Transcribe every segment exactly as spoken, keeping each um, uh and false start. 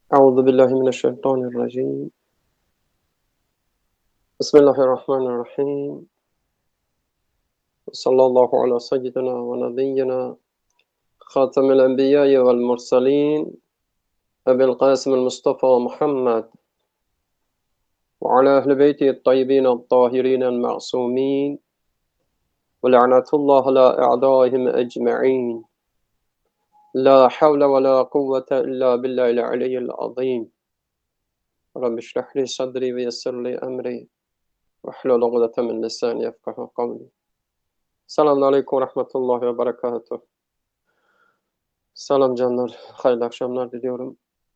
أعوذ بالله من الشيطان الرجيم بسم الله الرحمن الرحيم صلى الله على سيدنا ونبينا خاتم الأنبياء والمرسلين أبي القاسم المصطفى محمد وعلى أهل بيته الطيبين الطاهرين المعصومين ولعنة الله على أعدائهم أجمعين لا حول ولا قوة إلا بالله العلي العظيم رب اشرح لي صدري ويسر لي أمري واحلل عقدة من لساني يفقهوا قولي. Selamun Aleyküm ve Rahmetullahi ve Berekatuhu. Selam canlar, hayırlı akşamlar diliyorum.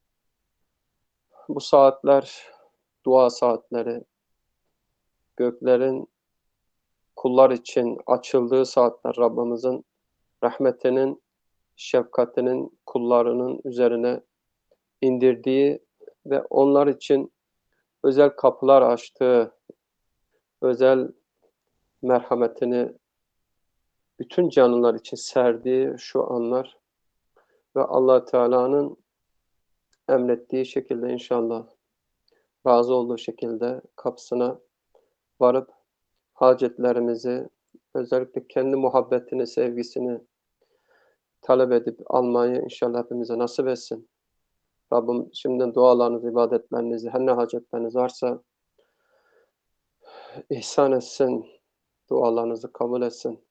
Bu saatler, dua saatleri, göklerin kullar için açıldığı saatler, Rabbimizin rahmetinin, şefkatinin kullarının üzerine indirdiği ve onlar için özel kapılar açtığı, özel merhametini bütün canlılar için serdiği şu anlar ve Allah Teala'nın emrettiği şekilde inşallah razı olduğu şekilde kapısına varıp hacetlerimizi, özellikle kendi muhabbetini, sevgisini talep edip almayı inşallah hepimize nasip etsin. Rabbim şimdiden dualarınızı, ibadetlerinizi, her ne hacetleriniz varsa ihsan etsin, dualarınızı kabul etsin.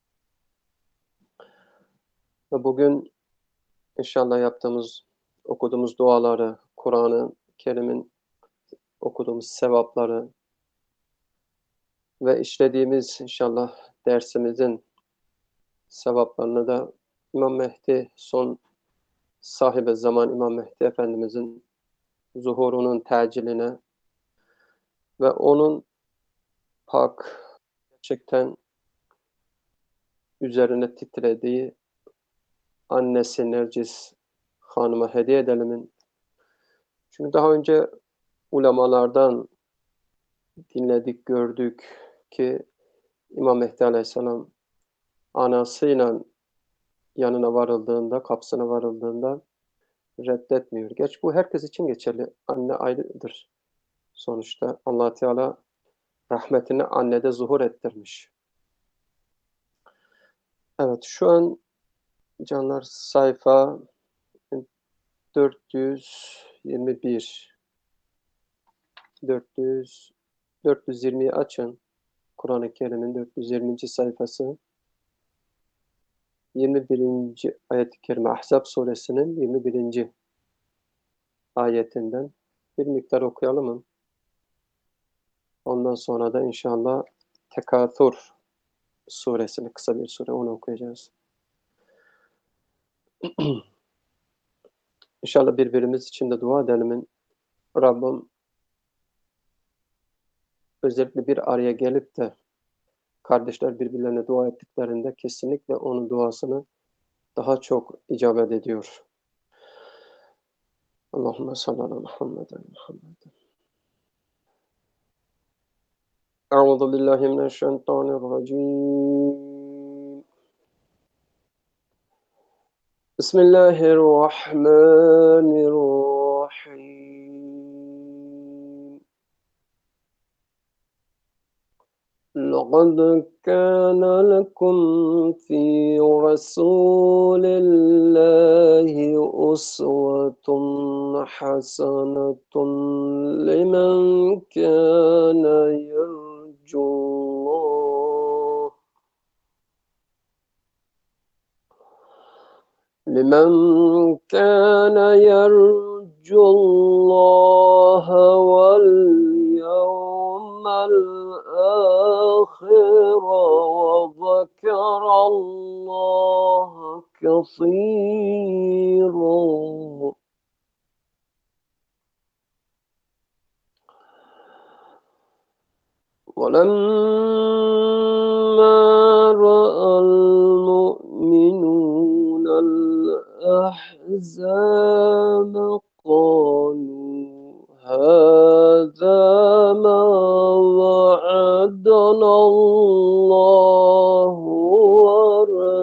Ve bugün inşallah yaptığımız, okuduğumuz duaları, Kur'an-ı Kerim'in okuduğumuz sevapları ve işlediğimiz inşallah dersimizin sevaplarını da İmam Mehdi, son sahibi zaman İmam Mehdi Efendimizin zuhurunun teciline ve onun pak, gerçekten üzerine titrediği annesi Nercis Hanım'a hediye edelimin. Çünkü daha önce ulemalardan dinledik, gördük ki İmam Mehdi Aleyhisselam anasıyla yanına varıldığında, kapısına varıldığında reddetmiyor. Geç bu herkes için geçerli. Anne ayrıdır. Sonuçta Allah Teala rahmetini annede zuhur ettirmiş. Evet, şu an canlar sayfa dört yüz yirmi bir. dört yüz dört yüz yirmiyi açın. Kur'an-ı Kerim'in dört yüz yirminci sayfası. yirmi birinci ayet-i kerime Ahzab suresinin yirmi birinci ayetinden bir miktar okuyalım mı? Ondan sonra da inşallah Tekathur suresini, kısa bir sure, onu okuyacağız. İnşallah birbirimiz için de dua edelim. Rabbim özellikle bir araya gelip de kardeşler birbirlerine dua ettiklerinde kesinlikle onun duasını daha çok icabet ediyor. Allahümme salli ala Muhammeden Muhammeden. Euzu billahi mineşşeytanirracim. Bismillahirrahmanirrahim. لقد كان لكم في رسول الله أسوة حسنة لمن كان يرجو الله لمن كان يرجو الله واليوم الآخر وذكر الله كثيرا. ولما رأى المؤمنون الأحزاب قالوا هذا ما وعدنا الله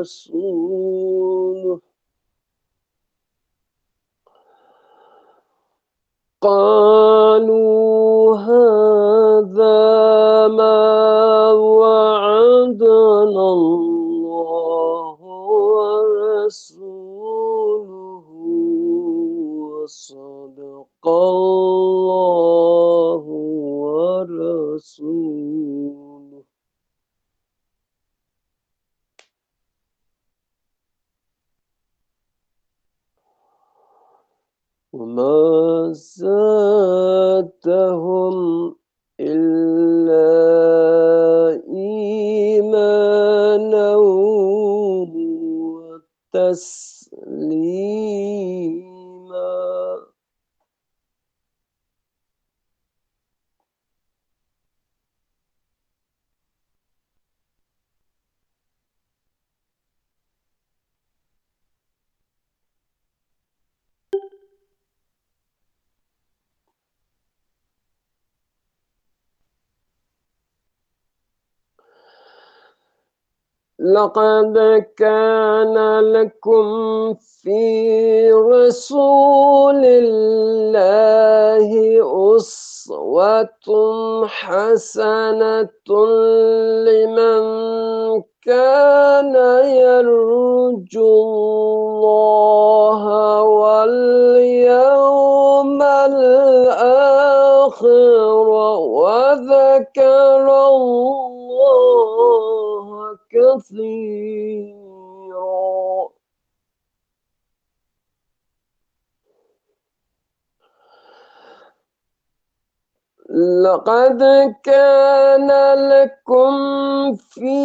ورسوله قالوا هذا ما وعدنا الله ورسوله وصدق الله ورسوله. وما زادهم إلا إيمانا وتسليما. لقد كان لكم في رسول الله أسوة حسنة لمن كان يرجو الله واليوم الآخر وذكر الله كثيرا. لقد كان لكم في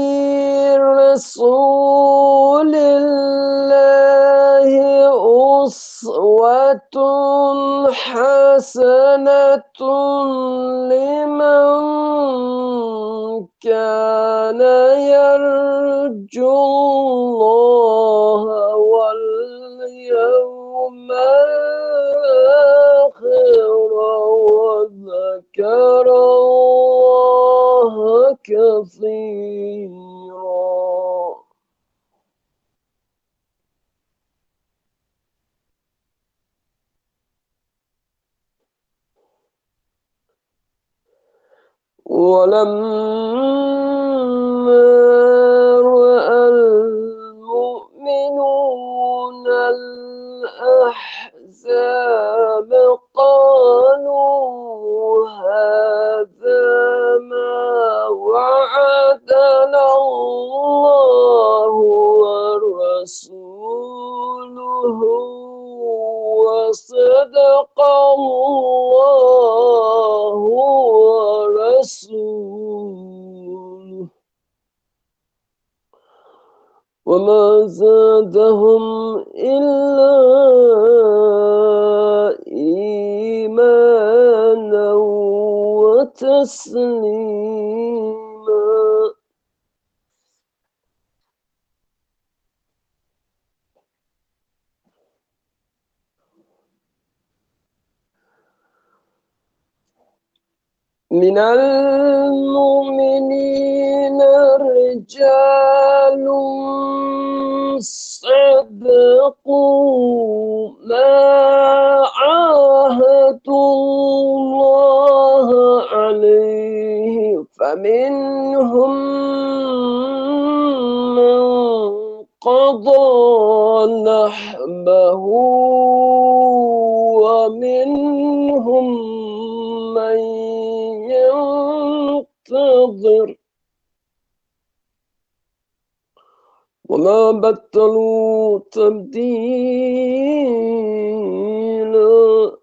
رسول الله أسوة حسنة لمن كان يرجو الله واليوم الآخر وذكر الله كثيرا. ولما رأى المؤمنون الأحزاب قالوا هذا ما وعدنا الله ورسوله وصدق الله ورسوله. وما زادهم إلا إيمانا وتسليما. من المؤمنين رجال صدقوا ما عاهدوا الله عليه فمنهم من قضى نحبه ومنهم من ينتظر وما بدلوا تبديلا.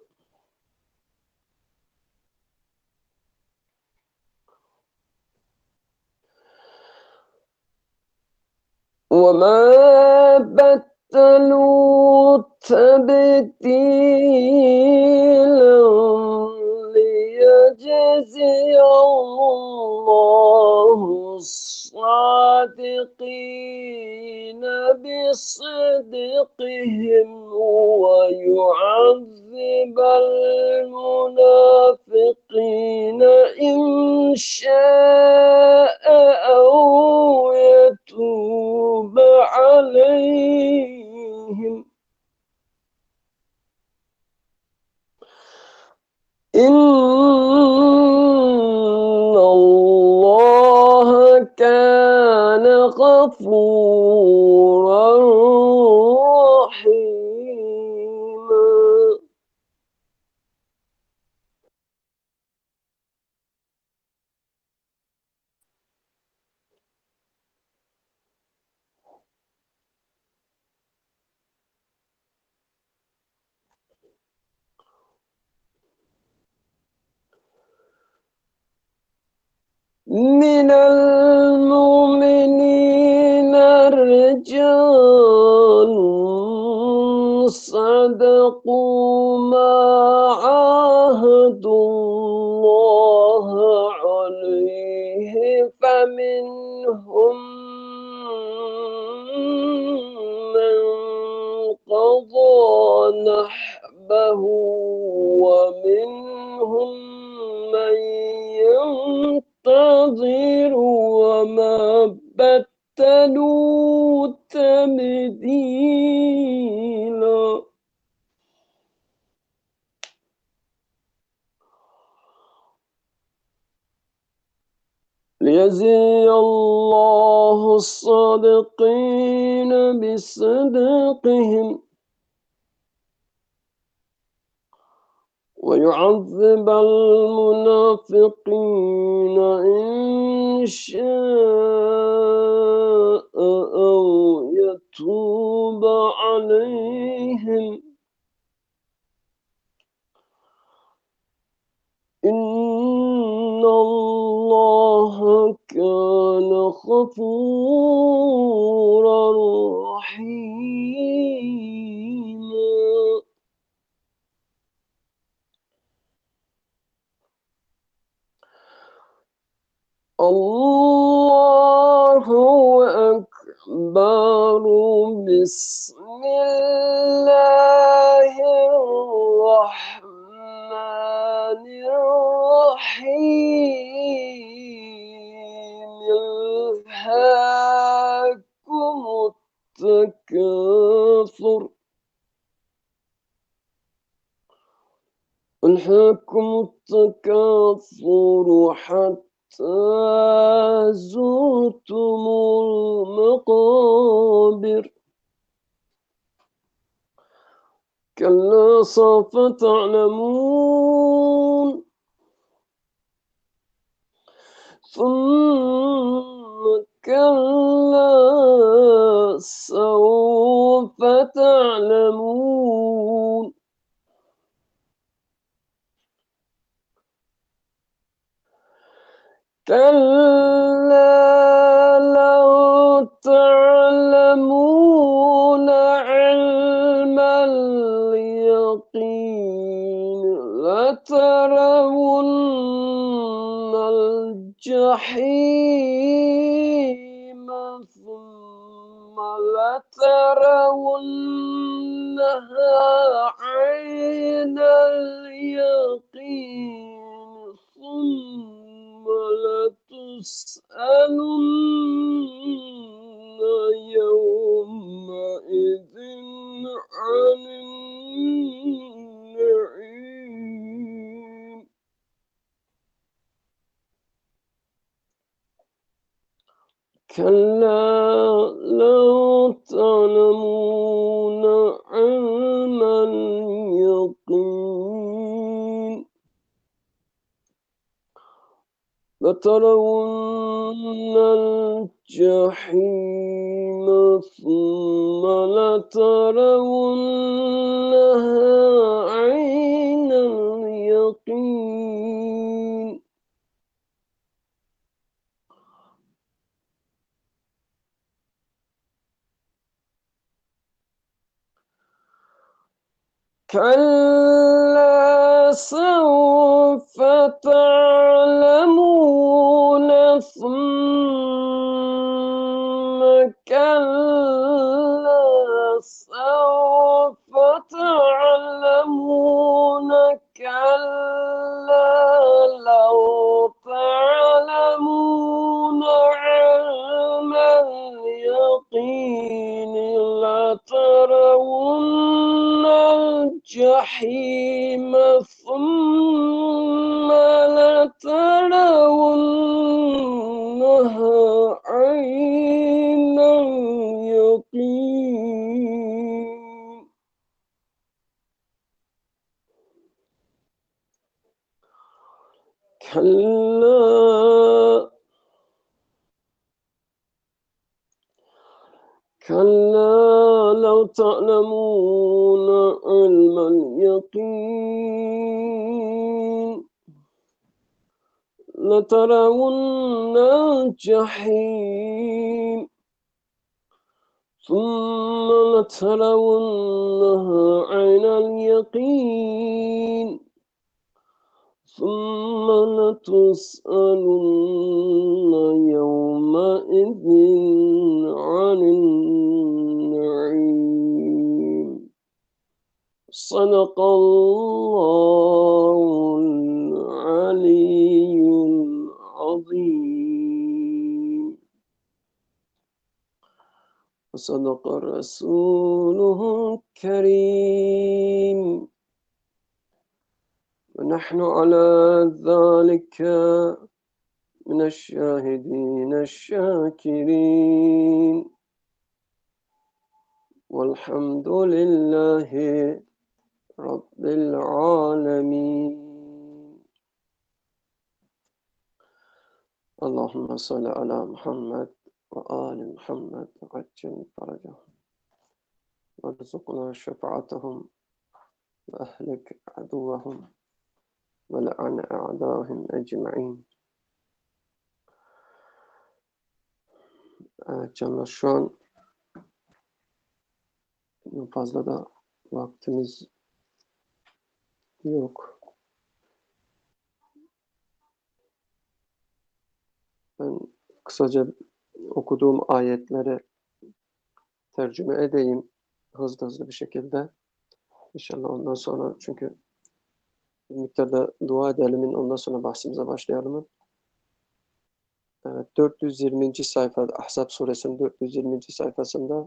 وما بدلوا تبديلا ليجزي الله الصادقين بصدقهم ويعذب المنافقين إن شاء أو يتوب عليهم إن الله كان غفورا رحيما. من المؤمنين رجال صدقوا ما عاهدوا الله عليه فمنهم من قضى نحبه ومنهم من ينتظر وما بدلوا تبديلا. ليجزي الله الصادقين بصدقهم ويعذب المنافقين إن شاء أو يتوب عليهم إن الله كان غفورا رحيما. الله أكبر. بسم الله الرحمن الرحيم. يلهاكم التكاثر ألهاكم التكاثر حتى زرتم المقابر كلا سوف تعلمون ثم كلا سوف تعلمون كلا لو تعلمون علم اليقين لترون الجحيم ثم لترونها عين اليقين ثم لتسألن يومئذ عن النعيم. كلا لو تعلمون علم اليقين لترون الجحيم ثم لترونها عين اليقين كلا سوف تعلمون ثم كلا سوف تعلمون كلا لو تعلمون علم اليقين لترون الجحيم ثم كلا كلا لو تعلمون علم اليقين لترون الجحيم ثم لترونها عين اليقين ثم لتسألن يومئذ عن النعيم صدق الله العلي العظيم وصدق رسوله الكريم ونحن على ذلك من الشاهدين الشاكرين والحمد لله رب العالمين. اللهم صل على محمد وآل محمد وعجل فرجهم وارزقنا شفاعتهم وأهلك عدوهم ولعن أعداهم ecmaîn. Evet canlar, şu an fazla da vaktimiz yok. Ben kısaca okuduğum ayetleri tercüme edeyim hızlı hızlı bir şekilde. İnşallah ondan sonra, çünkü bir miktarda dua edelim, ondan sonra bahsimize başlayalım. Evet, dört yüz yirminci sayfada, Ahzab suresinin dört yüz yirminci sayfasında,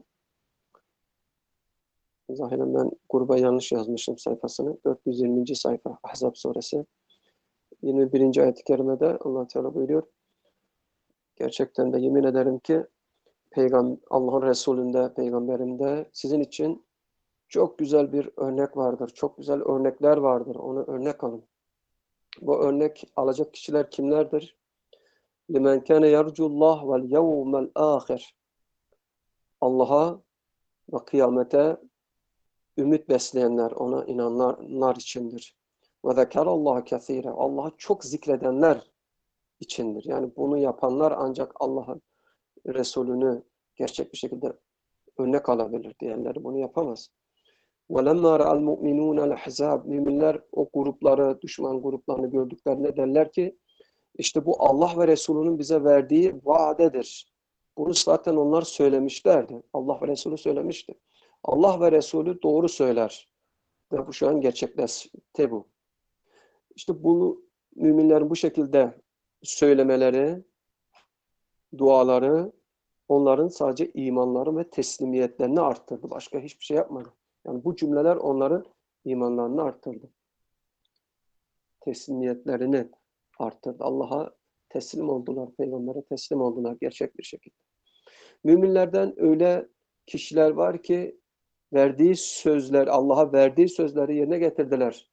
zahiren ben gruba yanlış yazmışım sayfasını. dört yüz yirminci sayfa Ahzab suresi. yirmi birinci ayet-i kerimede Allah Teala buyuruyor. Gerçekten de yemin ederim ki Peygam Allah'ın Resulünde, peygamberinde sizin için çok güzel bir örnek vardır. Çok güzel örnekler vardır. Onu örnek alın. Bu örnek alacak kişiler kimlerdir? لِمَنْ كَانَ يَرْجُ اللّٰهِ وَالْيَوْمَ الْآخِرِ Allah'a ve kıyamete ümit besleyenler, ona inananlar içindir. وَذَكَرَ اللّٰهَ كَثِيرًا Allah'ı çok zikredenler içindir. Yani bunu yapanlar ancak Allah'ın Resulünü gerçek bir şekilde örnek alabilir. Diğerleri bunu yapamaz. وَلَمَّا رَأَ الْمُؤْمِنُونَ الْأَحْزَابِ Müminler o grupları, düşman gruplarını gördüklerinde derler ki işte bu Allah ve Resulünün bize verdiği vaadedir. Bunu zaten onlar söylemişlerdi. Allah ve Resulü söylemişti. Allah ve Resulü doğru söyler. Ve bu şu an gerçekleşti bu. İşte bunu müminlerin bu şekilde söylemeleri, duaları onların sadece imanları ve teslimiyetlerini arttırdı. Başka hiçbir şey yapmadı. Yani bu cümleler onların imanlarını arttırdı. Teslimiyetlerini arttırdı. Allah'a teslim oldular, peygambere teslim oldular gerçek bir şekilde. Müminlerden öyle kişiler var ki verdiği sözler, Allah'a verdiği sözleri yerine getirdiler.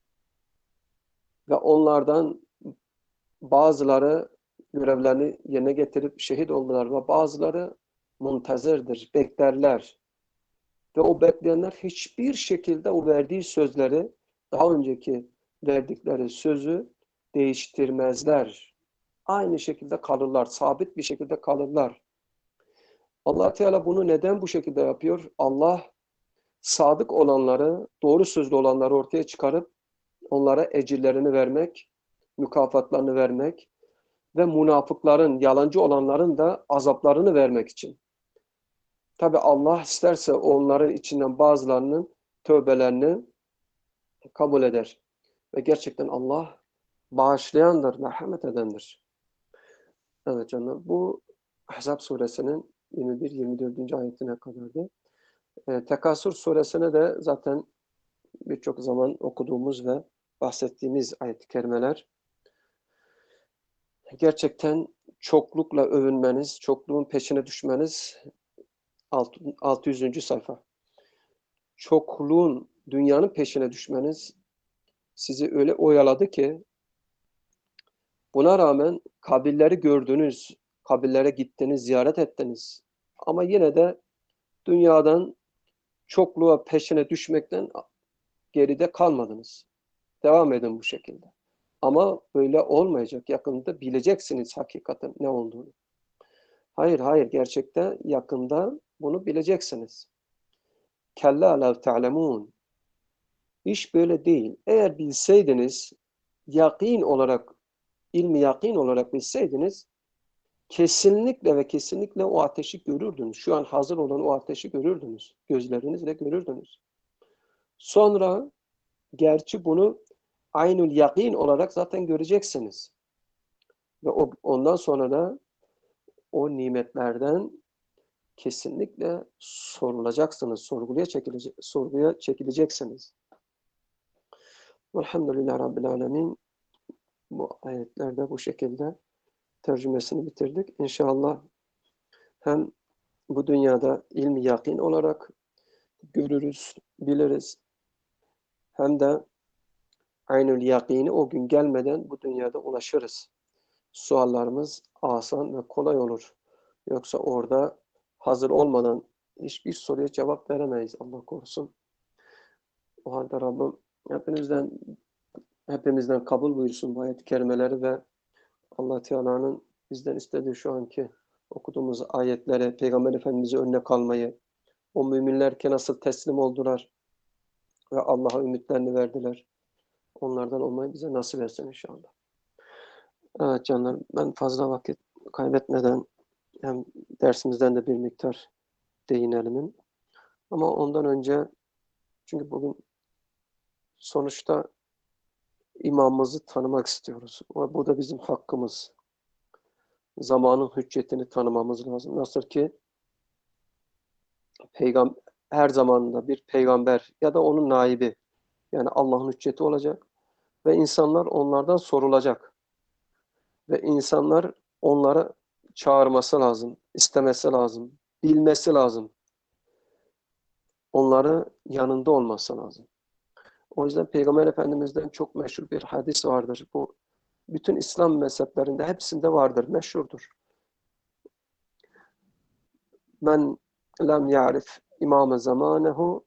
Ve onlardan bazıları görevlerini yerine getirip şehit oldular ve bazıları muntazırdır, beklerler. Ve o bekleyenler hiçbir şekilde o verdiği sözleri, daha önceki verdikleri sözü değiştirmezler. Aynı şekilde kalırlar, sabit bir şekilde kalırlar. Allah Teala bunu neden bu şekilde yapıyor? Allah sadık olanları, doğru sözlü olanları ortaya çıkarıp onlara ecirlerini vermek, mükafatlarını vermek ve münafıkların, yalancı olanların da azaplarını vermek için. Tabi Allah isterse onların içinden bazılarının tövbelerini kabul eder. Ve gerçekten Allah bağışlayandır, merhamet edendir. Evet canım, bu Ahzab suresinin yirmi bir yirmi dördüncü ayetine kadardı. E, Tekasür suresine de zaten birçok zaman okuduğumuz ve bahsettiğimiz ayet-i kerimeler. Gerçekten çoklukla övünmeniz, çokluğun peşine düşmeniz altı yüzüncü sayfa. Çokluğun, dünyanın peşine düşmeniz sizi öyle oyaladı ki Buna rağmen kabirleri gördünüz, kabirlere gittiniz, ziyaret ettiniz. Ama yine de dünyadan çokluğa peşine düşmekten geride kalmadınız. Devam edin bu şekilde. Ama böyle olmayacak. Yakında bileceksiniz hakikaten ne olduğunu. Hayır, hayır. Gerçekten yakında bunu bileceksiniz. Kella lev ta'lemun. İş böyle değil. Eğer bilseydiniz, yakin olarak, ilmi yakin olarak bilseydiniz, kesinlikle ve kesinlikle o ateşi görürdünüz. Şu an hazır olan o ateşi görürdünüz. Gözlerinizle görürdünüz. Sonra, gerçi bunu aynül yakin olarak zaten göreceksiniz. Ve o, ondan sonra da o nimetlerden kesinlikle sorulacaksınız. Sorguya, çekilecek, sorguya çekileceksiniz. Elhamdülillah Rabbil Alemin. Bu ayetlerde bu şekilde tercümesini bitirdik. İnşallah hem bu dünyada ilmi yakin olarak görürüz, biliriz. Hem de aynül yakini o gün gelmeden bu dünyada ulaşırız. Suallarımız asan ve kolay olur. Yoksa orada hazır olmadan hiçbir soruya cevap veremeyiz. Allah korusun. O halde Rabbim hepinizden hepimizden kabul buyursun bu ayet-i kerimeleri ve Allah Teala'nın bizden istediği şu anki okuduğumuz ayetlere, Peygamber Efendimiz'i örnek almayı, o müminler ki nasıl teslim oldular ve Allah'a ümitlerini verdiler. Onlardan olmayı bize nasip etsin inşallah. Evet canlar, ben fazla vakit kaybetmeden hem dersimizden de bir miktar değinelim. Ama ondan önce, çünkü bugün sonuçta imamımızı tanımak istiyoruz. Bu da bizim hakkımız. Zamanın hüccetini tanımamız lazım. Nasıl ki peygamber her zamanında bir peygamber ya da onun naibi, yani Allah'ın hücceti olacak ve insanlar onlardan sorulacak. Ve insanlar onlara çağırması lazım, istemesi lazım, bilmesi lazım. Onları yanında olması lazım. O yüzden Peygamber Efendimiz'den çok meşhur bir hadis vardır. Bu bütün İslam mezheplerinde hepsinde vardır, meşhurdur. Men lem ya'rif imame zamanehu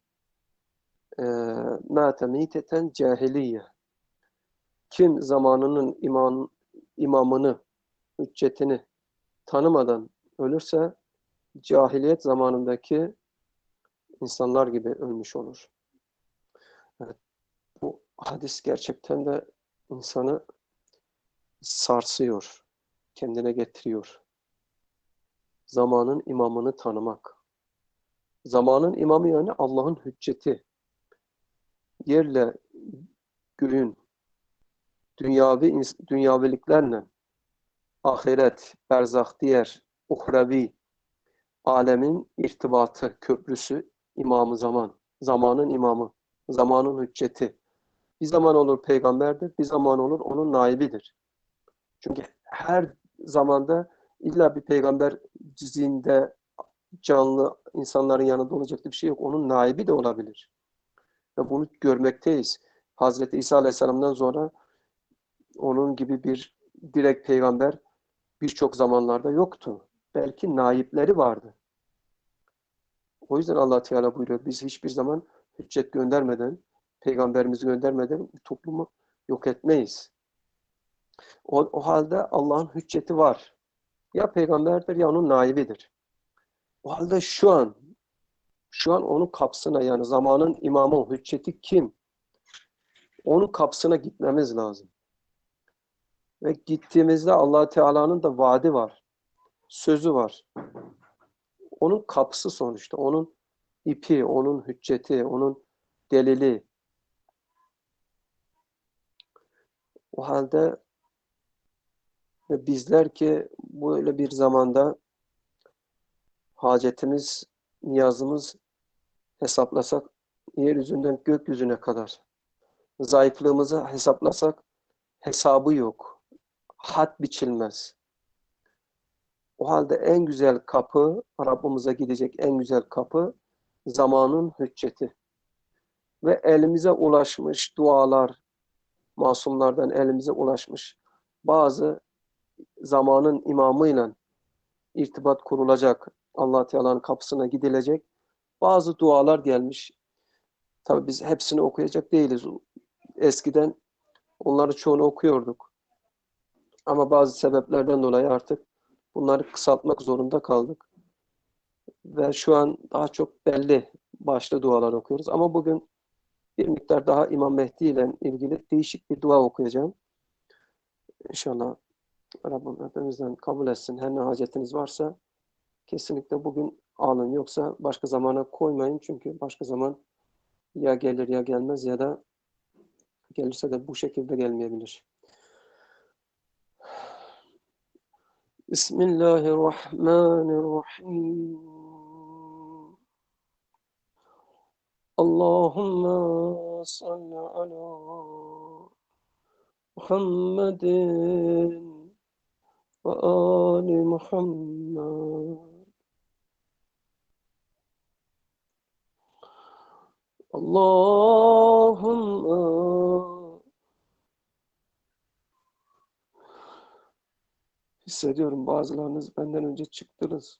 mâte mîteten cahiliye. Kim zamanının imam, imamını, hüccetini tanımadan ölürse cahiliyet zamanındaki insanlar gibi ölmüş olur. Evet, bu hadis gerçekten de insanı sarsıyor, kendine getiriyor. Zamanın imamını tanımak. Zamanın imamı yani Allah'ın hücceti. Yerle göğün, dünyavi, dünyaviliklerle, ahiret, berzah, diğer, uhrevi, alemin irtibatı, köprüsü, imamı zaman. Zamanın imamı, zamanın hücceti. Bir zaman olur peygamberdir, bir zaman olur onun naibidir. Çünkü her zamanda illa bir peygamber zinde, canlı insanların yanında olacak bir şey yok. Onun naibi de olabilir. Ve bunu görmekteyiz. Hazreti İsa Aleyhisselam'dan sonra onun gibi bir direkt peygamber birçok zamanlarda yoktu. Belki naipleri vardı. O yüzden Allah Teala buyuruyor, biz hiçbir zaman hüccet göndermeden, peygamberimizi göndermeden toplumu yok etmeyiz. O, o halde Allah'ın hücceti var. Ya peygamberdir ya onun naibidir. O halde şu an, şu an onun kapsına, yani zamanın imamı, hücceti kim? Onun kapsına gitmemiz lazım. Ve gittiğimizde Allah Teala'nın da vaadi var. Sözü var. Onun kapısı sonuçta. Onun ipi, onun hücceti, onun delili. O halde bizler ki böyle bir zamanda hacetimiz, niyazımız hesaplasak yeryüzünden gökyüzüne kadar, zayıflığımızı hesaplasak hesabı yok. Had biçilmez. O halde en güzel kapı, Rabbimize gidecek en güzel kapı zamanın hücceti. Ve elimize ulaşmış dualar, masumlardan elimize ulaşmış bazı zamanın imamıyla irtibat kurulacak. Allah Teala'nın kapısına gidilecek. Bazı dualar gelmiş. Tabii biz hepsini okuyacak değiliz. Eskiden onları çoğunu okuyorduk. Ama bazı sebeplerden dolayı artık bunları kısaltmak zorunda kaldık. Ve şu an daha çok belli başlı dualar okuyoruz. Ama bugün bir miktar daha İmam Mehdi ile ilgili değişik bir dua okuyacağım. İnşallah Rabbim hepimizden kabul etsin. Her ne hacetiniz varsa kesinlikle bugün alın. Yoksa başka zamana koymayın. Çünkü başka zaman ya gelir ya gelmez ya da gelirse de bu şekilde gelmeyebilir. Bismillahirrahmanirrahim. Allahümme salli ala Muhammedin ve ali Muhammed. Allahümme hissediyorum bazılarınız benden önce çıktınız.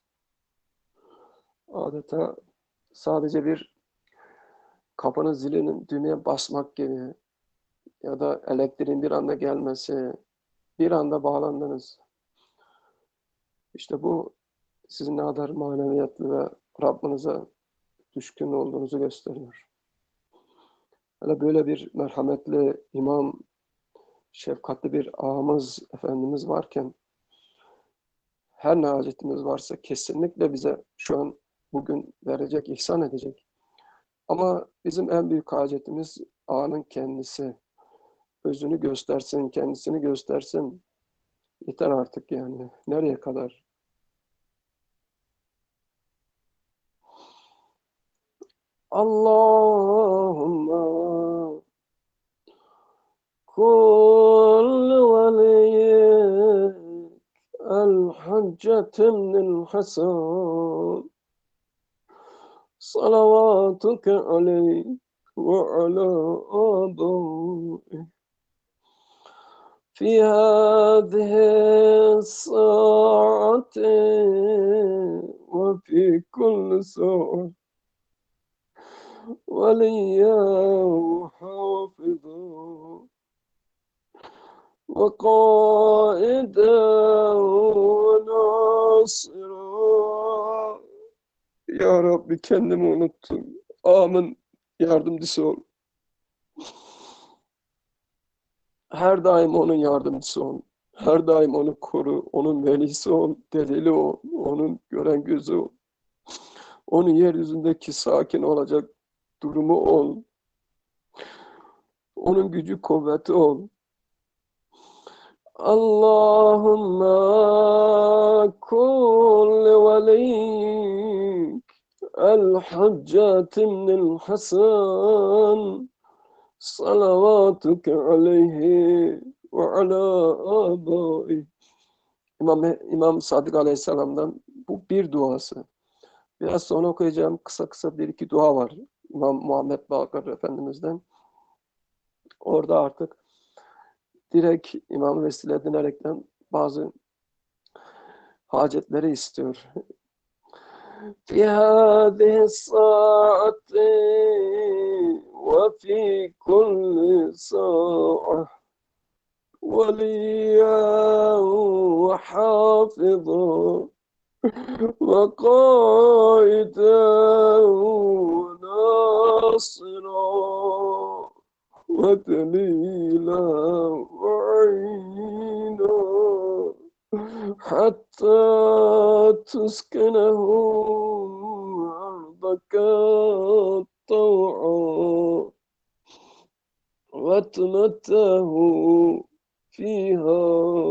Adeta sadece bir kapının zilinin düğmeye basmak gibi ya da elektriğin bir anda gelmesi, bir anda bağlandınız. İşte bu sizin ne kadar maneviyatlı ve Rabbinize düşkün olduğunuzu gösteriyor. Hele böyle bir merhametli imam, şefkatli bir ağamız, Efendimiz varken her ne hacetimiz varsa kesinlikle bize şu an bugün verecek, ihsan edecek. Ama bizim en büyük hacetimiz ağanın kendisi. Özünü göstersin, kendisini göstersin. Yeter artık yani. Nereye kadar? Allahümme kul veliyik el-haccetimnil hasan salavatuke aleyh ve ala abâih في هذه الساعة وفي كل ساعة وليا وحافظا وقائدا وناصرا. Ya Rabbi kendimi unuttum. Ağamın yardımcısı ol. Her daim onun yardımcısı ol. Her daim onu koru. Onun velisi ol. Delili ol. Onun gören gözü ol. Onun yeryüzündeki sakin olacak durumu ol. Onun gücü kuvveti ol. Allahümme kul veliyik el-haccatimnil hasan salavatuke aleyhi ve ala abai. İmam, İmam Sadık Aleyhisselam'dan bu bir duası. Biraz sonra okuyacağım kısa kısa bir iki dua var. İmam Muhammed Bakır Efendimiz'den. Orada artık direkt İmam vesile edinerekten bazı hacetleri istiyor. في هذه الساعة وفي كل ساعة وليا وحافظا وقائدا وناصرا ودليلا وعينا حتى تسكنه أرضك طوعا وتمته فيها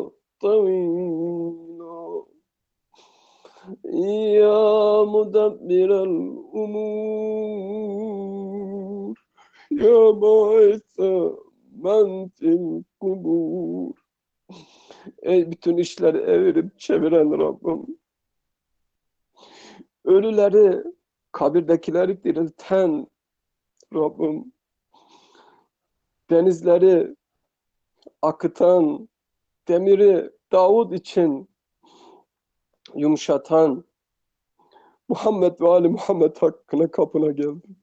طويلا يا مدبر الأمور يا باعث من في القبور. Ey bütün işleri evirip çeviren Rabbim. Ölüleri, kabirdekileri dirilten Rabbim. Denizleri akıtan, demiri Davud için yumuşatan Muhammed ve Ali Muhammed hakkına kapına geldim.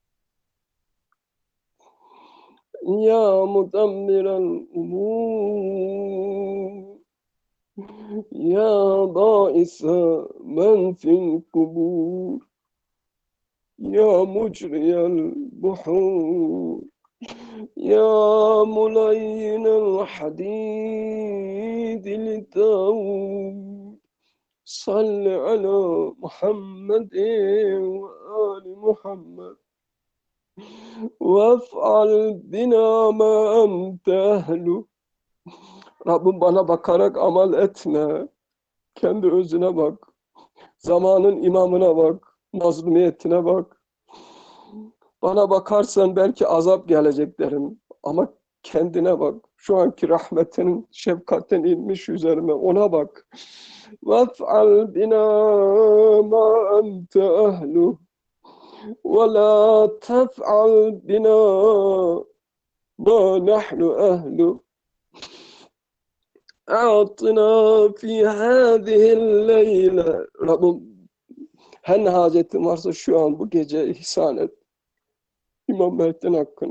Ya mudammiral umur, ya baisa men fil kubur, ya mucriyel buhur, ya mulayyinel hadid litavud, salli ala Muhammedin ve ali Muhammed. وَافْعَلْ بِنَا مَا أَنْتَ أَهْلُ. Rabbim bana bakarak amel etme. Kendi özüne bak. Zamanın imamına bak. Mazlumiyetine bak. Bana bakarsan belki azap gelecek derim. Ama kendine bak. Şu anki rahmetin, şefkatin inmiş üzerime. Ona bak. وَافْعَلْ بِنَا مَا أَنْتَ أَهْلُ. وَلَا تَفْعَلْ بِنَا مَا نَحْنُ أَهْلُ. أَعْطِنَا فِي هَذِهِ اللَّيْلَةِ. Rabbim her ne hacetin varsa şu an bu gece ihsan et. İmam Mehdi'nin hakkına.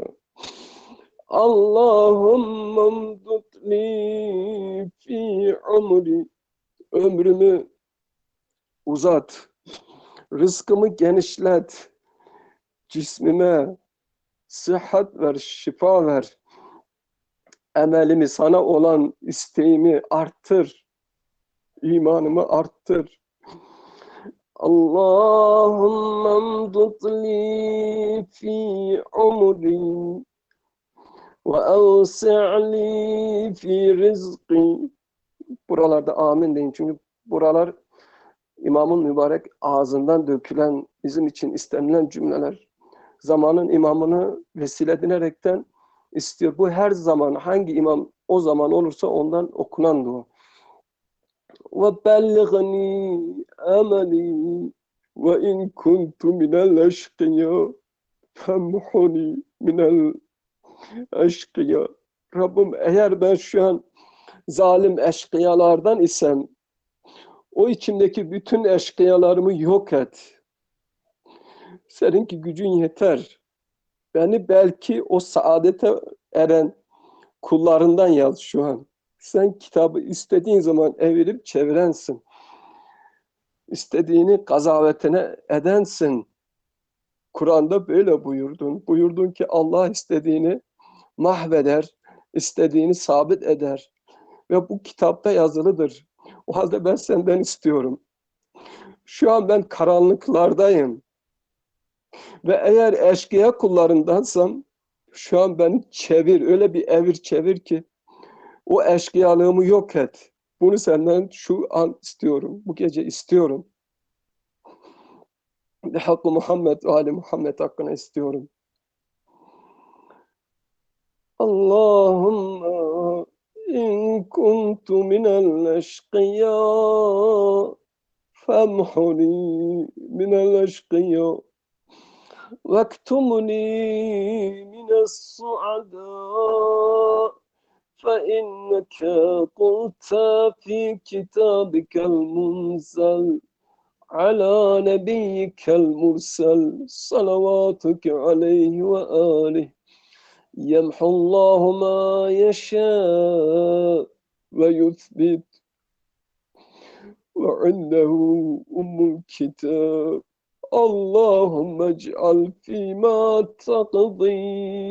Allahümme mdutli fi umri. Ömrümü uzat. Rızkımı genişlet. Cismime sıhhat ver, şifa ver. Emelimi, sana olan isteğimi arttır. İmanımı arttır. Allahümme mdutli fi umri ve evsi'li fi rizqi. Buralarda amin deyin. Çünkü buralar İmamın mübarek ağzından dökülen, bizim için istenilen cümleler. Zamanın imamını vesile edinerekten istiyor. Bu her zaman hangi imam o zaman olursa ondan okunan dua. وَبَلِّغْنِي أَمَلِي وَاِنْ كُنْتُ مِنَ الْاَشْقِيَا فَمْحُنِي مِنَ الْاَشْقِيَا. Rabbim eğer ben şu an zalim eşkıyalardan isem, o içimdeki bütün eşkıyalarımı yok et. Seninki gücün yeter. Beni belki o saadete eren kullarından yaz şu an. Sen kitabı istediğin zaman evirip çevirensin. İstediğini gazavetine edensin. Kur'an'da böyle buyurdun. Buyurdun ki Allah istediğini mahveder, istediğini sabit eder. Ve bu kitapta yazılıdır. O halde ben senden istiyorum. Şu an ben karanlıklardayım. Ve eğer eşkıya kullarındansam şu an beni çevir, öyle bir evir çevir ki o eşkıyalığımı yok et. Bunu senden şu an istiyorum, bu gece istiyorum. Ve hakkı Muhammed ve Ali Muhammed hakkına istiyorum. Allahümme in kuntu minel eşkıya femhuni minel eşkıya واكتمني من الصعداء فإنك قلت في كتابك المنزل على نبيك المرسل صلواتك عليه وآله يمحو الله ما يشاء ويثبت وعنده أم الكتاب اللهم اجعل فيما تقضي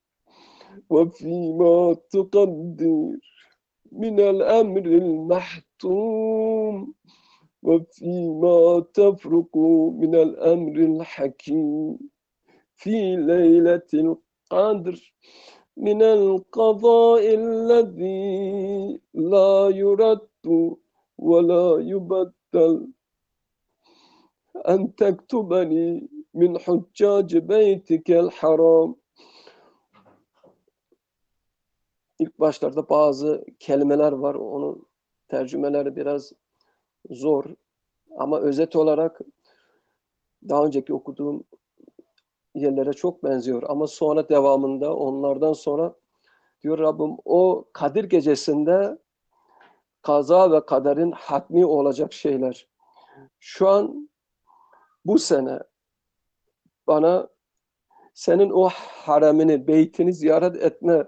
وفيما تقدر من الأمر المحتوم وفيما تفرق من الأمر الحكيم في ليلة القدر من القضاء الذي لا يرد ولا يبدل أن تكتبني من حجاج بيتك الحرام. İlk başlarda bazı kelimeler var. Onun tercümeleri biraz zor. Ama özet olarak daha önceki okuduğum yerlere çok benziyor. Ama sonra devamında onlardan sonra diyor Rabbim o Kadir gecesinde kaza ve kaderin hatmi olacak şeyler. Şu an bu sene bana senin o haremini, beytini ziyaret etme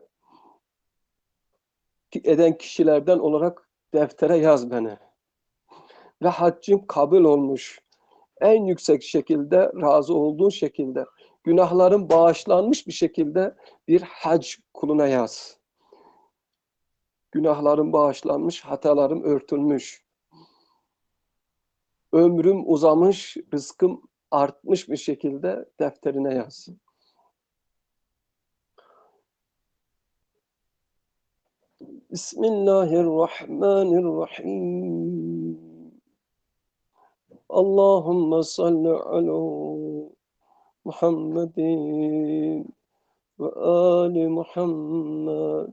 eden kişilerden olarak deftere yaz beni. Ve haccım kabul olmuş. En yüksek şekilde, razı olduğun şekilde, günahların bağışlanmış bir şekilde bir hac kuluna yaz. Günahlarım bağışlanmış, hatalarım örtülmüş. Ömrüm uzamış, rızkım artmış bir şekilde defterine yaz. Bismillahirrahmanirrahim. Allahümme salli ala Muhammedin ve ali Muhammed.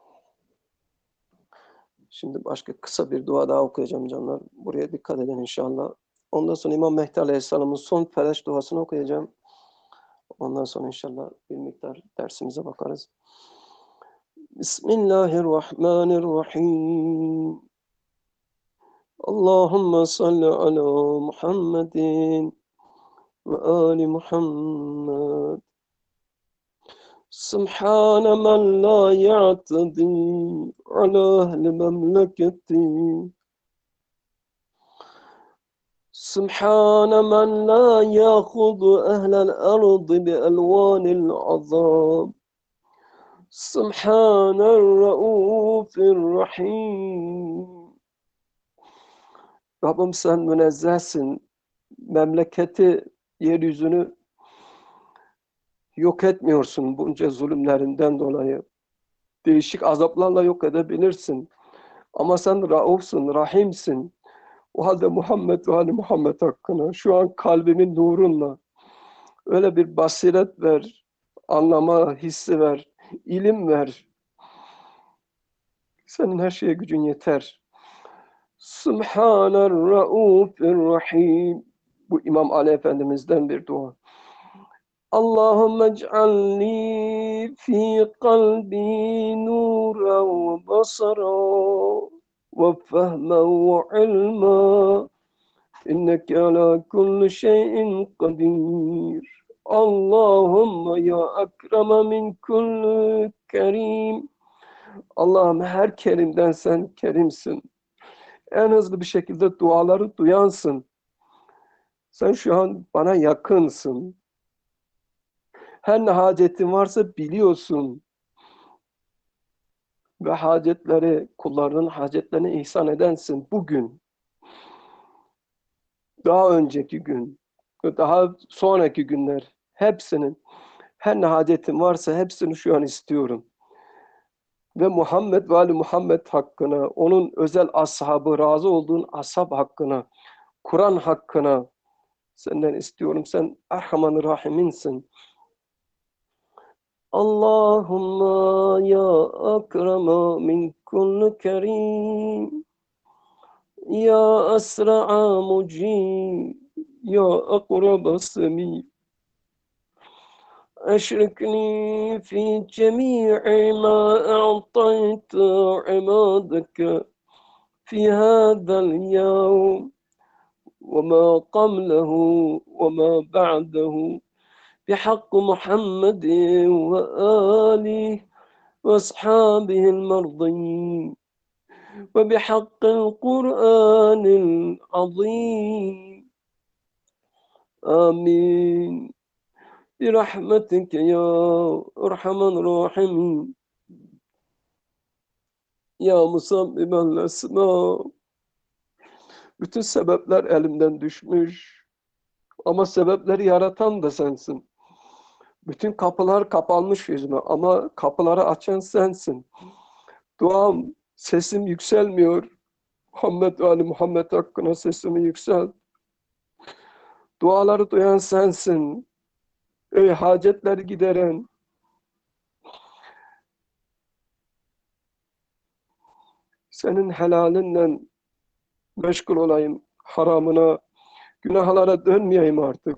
Şimdi başka kısa bir dua daha okuyacağım canlar. Buraya dikkat edin inşallah. Ondan sonra İmam Mehdi Aleyhisselam'ın son Feleş duasını okuyacağım. Ondan sonra inşallah bir miktar dersimize bakarız. Bismillahirrahmanirrahim. Allahümme salli ala Muhammedin ve ali Muhammed. Subhane men la ya'tadi ala ehli memleketi. Subhane men la ya'khudu ehlel ardı bi elvanil azab. Subhanarraufirrahim. Rabbim sen münezzehsin. Memleketi, yeryüzünü yok etmiyorsun bunca zulümlerinden dolayı. Değişik azaplarla yok edebilirsin. Ama sen Rauf'sun, Rahim'sin. O halde Muhammed ve Ali Muhammed hakkında şu an kalbimin nurunla öyle bir basiret ver, anlama hissi ver, ilim ver. Senin her şeye gücün yeter. Subhanarraufirrahim. Bu İmam Ali Efendimiz'den bir dua. Allahümme ec'alni fi kalbi nura ve basara ve fehmen ve ilma. İnneke ala kulli şeyin kadir. Allahümme ya ekreme min kulli kerim. Allah'ım her kerimden sen kerimsin. En hızlı bir şekilde duaları duyansın. Sen şu an bana yakınsın. Her ne hacetin varsa biliyorsun. Ve hacetleri, kullarının hacetlerini ihsan edensin bugün. Daha önceki gün, daha sonraki günler, hepsinin, her ne hacetin varsa hepsini şu an istiyorum. Ve Muhammed ve Ali Muhammed hakkına, onun özel ashabı, razı olduğun ashab hakkına, Kur'an hakkına senden istiyorum. Sen Erhaman-ı Rahim'insin. Allahümme ya akrama min kulli kerim. Ya esra'a mucib. Ya akraba semi. أشركني في جميع ما أعطيت عبادك في هذا اليوم وما قبله وما بعده بحق محمد وآله وأصحابه المرضين وبحق القرآن العظيم آمين برحمتك يا أرحم الراحمين Ya musabbibel esma. Bütün sebepler elimden düşmüş. Ama sebepleri yaratan da sensin. Bütün kapılar kapanmış yüzüme ama kapıları açan sensin. Duam, sesim yükselmiyor. Muhammed ve Ali Muhammed hakkına sesimi yükselt. Duaları duyan sensin. Ey hacetleri gideren. Senin helalinle meşgul olayım. Haramına, günahlara dönmeyeyim artık.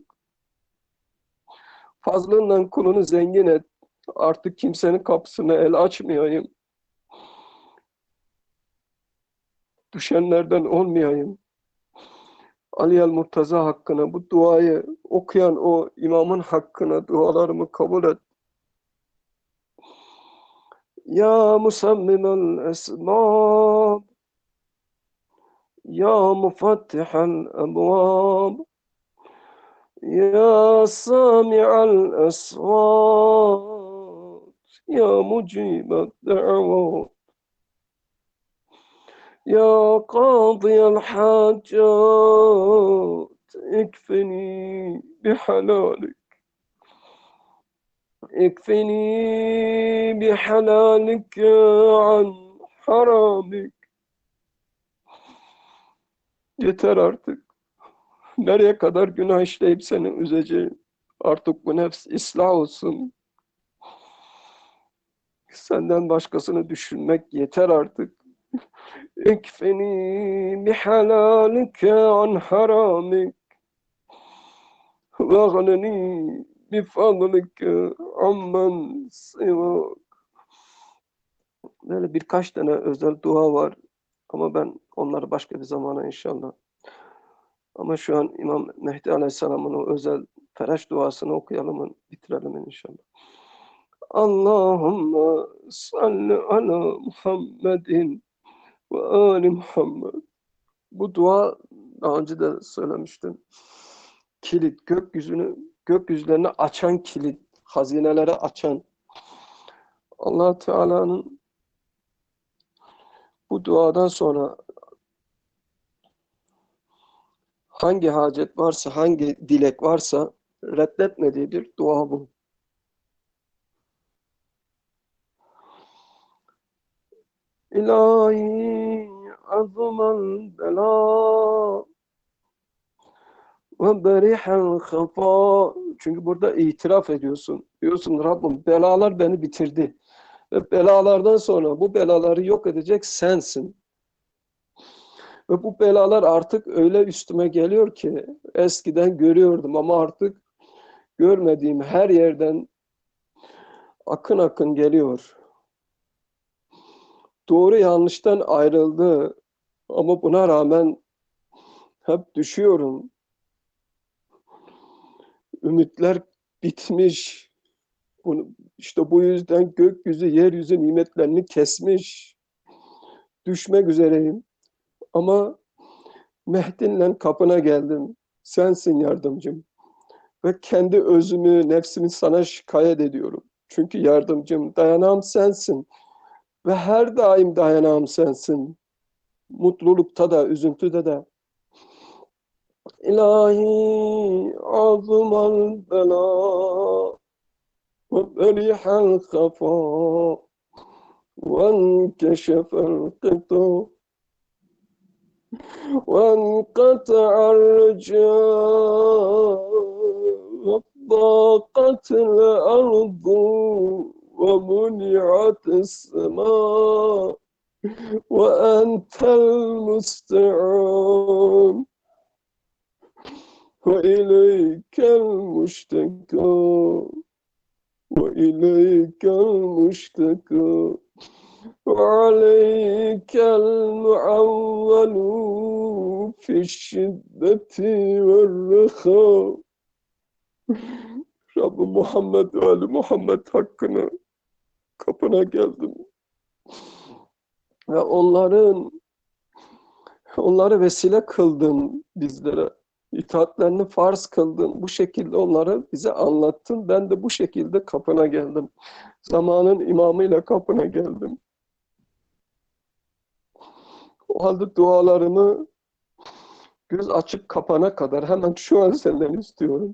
Fazlınla kulunu zengin et. Artık kimsenin kapısına el açmayayım. düşenlerden olmayayım. Ali el Murtaza hakkına bu duayı okuyan o imamın hakkına dualarımı kabul et. Ya musammimel esbab, ya mufattihal ebvab, ya sami'al asvat, ya mucibed da'avat, ya qadiyel hacat, ikfini bihalalik. اكفني بحلالك عن حرامك. Yeter artık. Nereye kadar günah işleyip seni üzeceğim? Artık bu nefs ıslah olsun. Senden başkasını düşünmek yeter artık. اكفني بحلالك عن حرامك واغنني بفضلك عمن سواك. Böyle birkaç tane özel dua var. Ama ben onları başka bir zamana inşallah. Ama şu an İmam Mehdi Aleyhisselam'ın o özel feraş duasını okuyalım, bitirelim inşallah. Allahümme salli ala Muhammedin ve ali Muhammed. Bu dua daha önce de söylemiştim. Kilit, gökyüzünü, gökyüzlerini açan kilit, hazineleri açan. Allah Teala'nın bu duadan sonra hangi hacet varsa, hangi dilek varsa reddetmediği bir dua bu. İlahi azmal bela ve berihel hafa. Çünkü burada itiraf ediyorsun. Diyorsun Rabbim belalar beni bitirdi. Ve belalardan sonra bu belaları yok edecek sensin. Ve bu belalar artık öyle üstüme geliyor ki eskiden görüyordum ama artık görmediğim her yerden akın akın geliyor. Doğru yanlıştan ayrıldı ama buna rağmen hep düşüyorum. Ümitler bitmiş. Bunu, işte bu yüzden gökyüzü, yeryüzü nimetlerini kesmiş. Düşmek üzereyim. Ama Mehdi'nle kapına geldim. Sensin yardımcım. Ve kendi özümü, nefsimi sana şikayet ediyorum. Çünkü yardımcım, dayanağım sensin. Ve her daim dayanağım sensin. Mutlulukta da, üzüntüde de. İlahi azmal bela ve berihel kafa ve enkeşefel qita ve enqata'ar ricâ ve ضاقتل الأرض ومنعت السماء وأنت المستعان وإليك المشتكى وإليك المشتكى وعليك المعول في الشدة والرخاء. Rabbim Muhammed ve Ali Muhammed hakkına kapına geldim. Ve onların onları vesile kıldın bizlere. İtaatlerini farz kıldın. Bu şekilde onları bize anlattın. Ben de bu şekilde kapına geldim. Zamanın imamıyla kapına geldim. O halde dualarımı göz açıp kapana kadar hemen şu an senden istiyorum.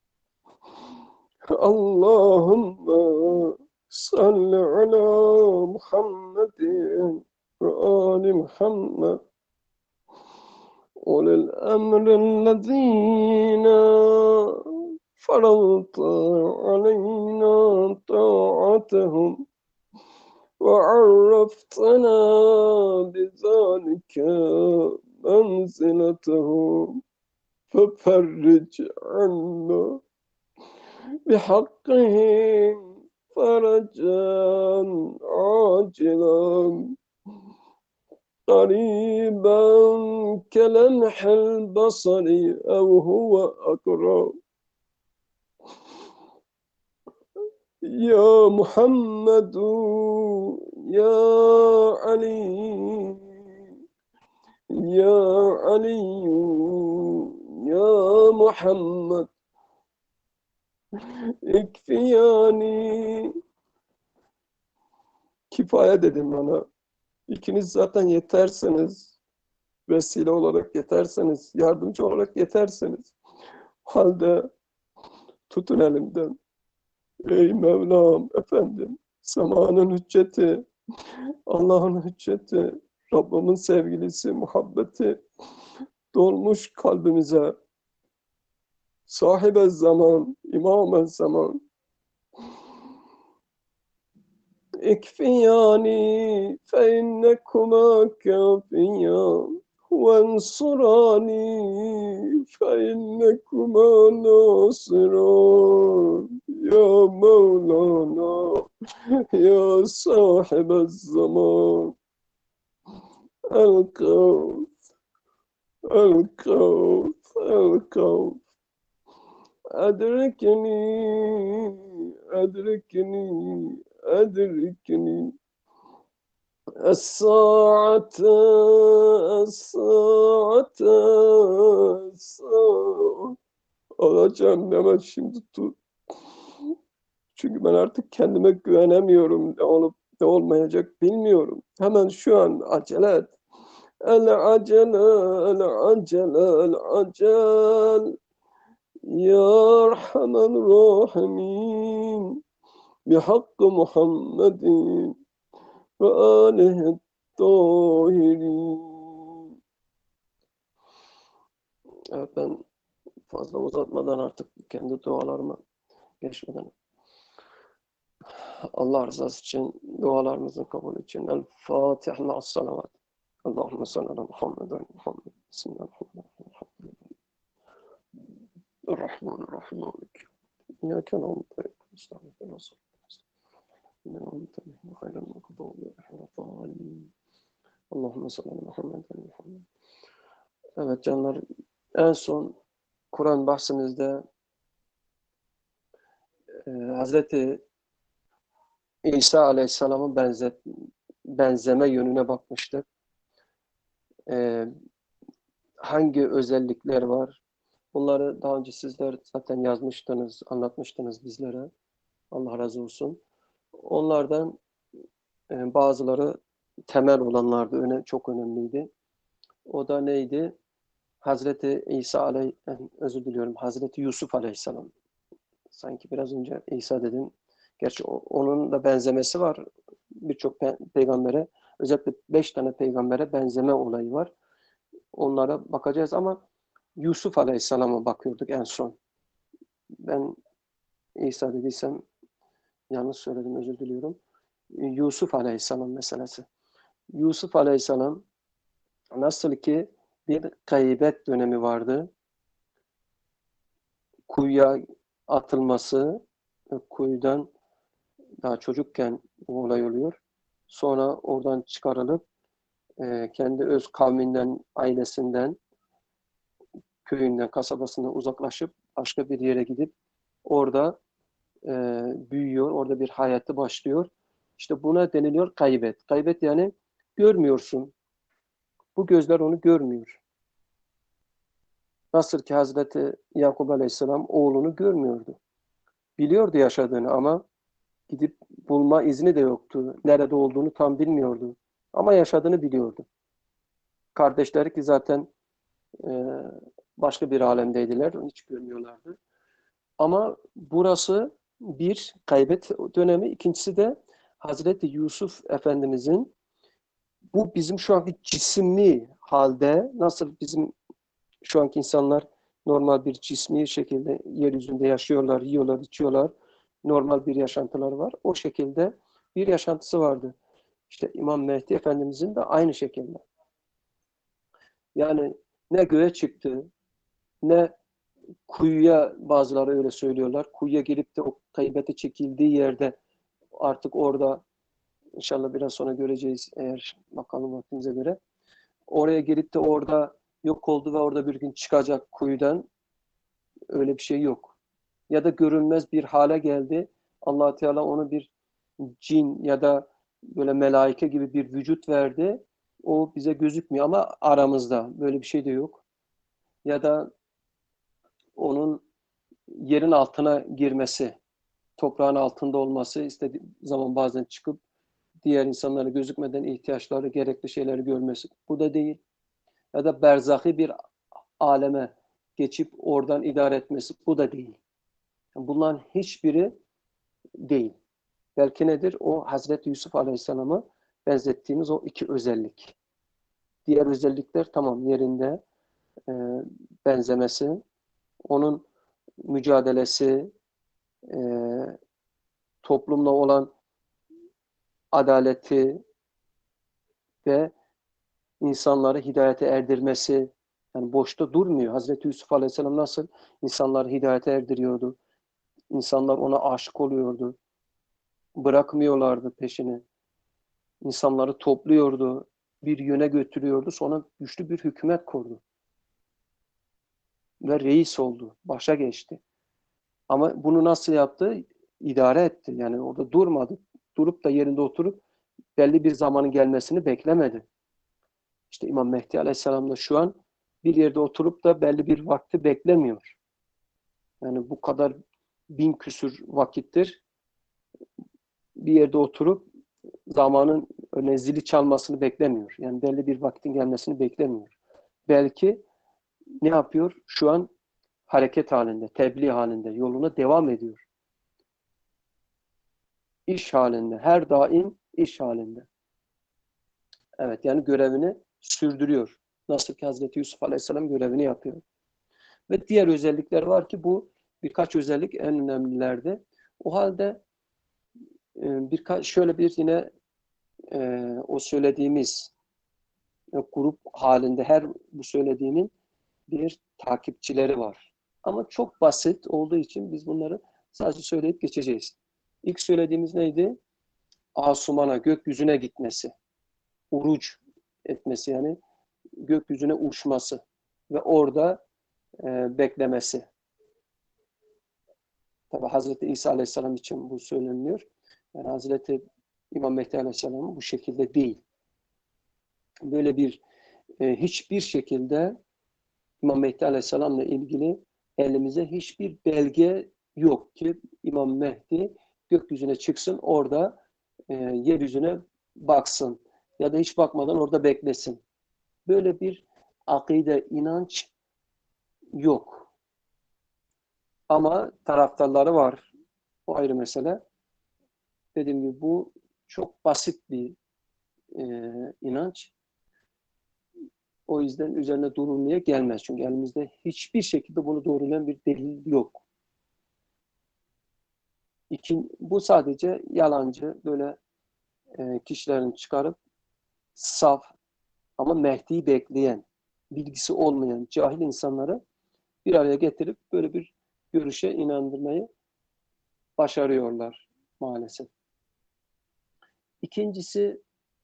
Allahümme salli ala Muhammedin ve ali Muhammed أولي الأمر الذين فرضت علينا طاعتهم وعرفتنا بذلك منزلتهم ففرج عنا بحقهم فرجا عاجلا قريبا كلمح البصر أو هو أقرب يا محمد يا علي يا علي يا محمد ikfiyani. Kifaya dedim bana. İkiniz zaten yeterseniz, vesile olarak yeterseniz, yardımcı olarak yeterseniz, halde tutun elimden. Ey Mevlam efendim, zamanın hücceti, Allah'ın hücceti, Rabbimin sevgilisi, muhabbeti dolmuş kalbimize. Sahibe zaman, imam zaman. اكفياني فإنكما كافيان وانصراني فإنكما ناصران يا مولانا يا صاحب الزمان الكوث الكوث الكوث أدركني أدركني أدركني الساعة الساعة الساعة. Alacağım hemen şimdi tut. Çünkü ben artık kendime güvenemiyorum. Ne olup ne olmayacak bilmiyorum. Hemen şu an acele et. El acele, el acele, el acel. Ya Erhamen Rahimin. بحق محمد وآله الطاهرين. Evet, ben fazla uzatmadan artık kendi dualarıma geçmeden Allah rızası için, dualarımızın kabul için El Fatiha ma'as salavat. Allahümme salli ala Muhammed ve Muhammed. Bismillahirrahmanirrahim. Errahmanirrahim. İyyâke na'budu ve iyyâke nestaîn. Allahümme salli ala Muhammed ve Muhammed. Evet canlar, en son Kur'an bahsimizde e, Hazreti İsa Aleyhisselam'ın benzet, benzeme yönüne bakmıştık. E, hangi özellikler var? Bunları daha önce sizler zaten yazmıştınız, anlatmıştınız bizlere. Allah razı olsun. Onlardan e, bazıları temel olanlardı, öne, çok önemliydi. O da neydi? Hazreti İsa aleyh, özür diliyorum, Hazreti Yusuf Aleyhisselam. Sanki biraz önce İsa dedim. Gerçi onun da benzemesi var. Birçok pe peygambere, özellikle beş tane peygambere benzeme olayı var. Onlara bakacağız ama Yusuf Aleyhisselam'a bakıyorduk en son. Ben İsa dediysem yanlış söyledim, özür diliyorum. Yusuf Aleyhisselam meselesi. Yusuf Aleyhisselam nasıl ki bir gaybet dönemi vardı. Kuyuya atılması, kuyudan daha çocukken bu olay oluyor. Sonra oradan çıkarılıp e, kendi öz kavminden, ailesinden, köyünden, kasabasından uzaklaşıp başka bir yere gidip orada e, büyüyor, orada bir hayatı başlıyor. İşte buna deniliyor gaybet. Gaybet yani görmüyorsun. Bu gözler onu görmüyor. Nasıl ki Hazreti Yakup Aleyhisselam oğlunu görmüyordu. Biliyordu yaşadığını ama gidip bulma izni de yoktu. Nerede olduğunu tam bilmiyordu. Ama yaşadığını biliyordu. Kardeşleri ki zaten e, başka bir alemdeydiler. Onu hiç görmüyorlardı. Ama burası bir gaybet dönemi. İkincisi de Hazreti Yusuf Efendimizin bu bizim şu anki cisimli halde, nasıl bizim şu anki insanlar normal bir cismi şekilde yeryüzünde yaşıyorlar, yiyorlar, içiyorlar. Normal bir yaşantıları var. O şekilde bir yaşantısı vardı. İşte İmam Mehdi Efendimizin de aynı şekilde. Yani ne göğe çıktı, ne kuyuya, bazıları öyle söylüyorlar. Kuyuya girip de o gaybete çekildiği yerde artık orada, İnşallah biraz sonra göreceğiz eğer bakalım vaktimize göre. oraya girip de orada yok oldu ve orada bir gün çıkacak kuyudan, öyle bir şey yok. Ya da görünmez bir hale geldi. Allah Teala onu bir cin ya da böyle melaike gibi bir vücut verdi. O bize gözükmüyor ama aramızda. Böyle bir şey de yok. Ya da onun yerin altına girmesi, toprağın altında olması, istediği zaman bazen çıkıp diğer insanlara gözükmeden ihtiyaçları, gerekli şeyleri görmesi. Bu da değil. Ya da berzahi bir aleme geçip oradan idare etmesi. Bu da değil. Bunların hiçbiri değil. Belki nedir? O Hazreti Yusuf Aleyhisselam'a benzettiğimiz o iki özellik. Diğer özellikler tamam yerinde, e, benzemesi, onun mücadelesi, e, toplumla olan adaleti ve insanları hidayete erdirmesi, yani boşta durmuyor. Hazreti Yusuf Aleyhisselam nasıl insanları hidayete erdiriyordu? İnsanlar ona aşık oluyordu. Bırakmıyorlardı peşini. İnsanları topluyordu. Bir yöne götürüyordu. Sonra güçlü bir hükümet kurdu. Ve reis oldu. Başa geçti. Ama bunu nasıl yaptı? İdare etti. Yani orada durmadı. Durup da yerinde oturup belli bir zamanın gelmesini beklemedi. İşte İmam Mehdi Aleyhisselam da şu an bir yerde oturup da belli bir vakti beklemiyor. Yani bu kadar bin küsür vakittir bir yerde oturup zamanın öyle zili çalmasını beklemiyor. Yani belli bir vaktin gelmesini beklemiyor. Belki ne yapıyor? Şu an hareket halinde, tebliğ halinde, yoluna devam ediyor. İş halinde, her daim iş halinde. Evet, yani görevini sürdürüyor. Nasıl ki Hazreti Yusuf Aleyhisselam görevini yapıyor. Ve diğer özellikler var ki bu birkaç özellik en önemlilerde. O halde e, birkaç şöyle bir yine e, o söylediğimiz e, grup halinde her bu söylediğimin bir takipçileri var. Ama çok basit olduğu için biz bunları sadece söyleyip geçeceğiz. İlk söylediğimiz neydi? Asumana, gökyüzüne gitmesi, uruç etmesi yani gökyüzüne uçması ve orada e, beklemesi. Tabi Hazreti İsa Aleyhisselam için bu söyleniliyor. Yani Hazreti İmam Mehdi Aleyhisselam bu şekilde değil. Böyle bir e, hiçbir şekilde İmam Mehdi Aleyhisselam'la ilgili elimize hiçbir belge yok ki İmam Mehdi gökyüzüne çıksın, orada e, yeryüzüne baksın ya da hiç bakmadan orada beklesin. Böyle bir akide, inanç yok. Ama taraftarları var. O ayrı mesele. Dediğim gibi bu çok basit bir e, inanç. O yüzden üzerine durulmaya gelmez. Çünkü elimizde hiçbir şekilde bunu doğrulayan bir delil yok. İkin, bu sadece yalancı böyle e, kişilerin çıkarıp saf ama Mehdi'yi bekleyen, bilgisi olmayan cahil insanları bir araya getirip böyle bir görüşe inandırmayı başarıyorlar maalesef. İkincisi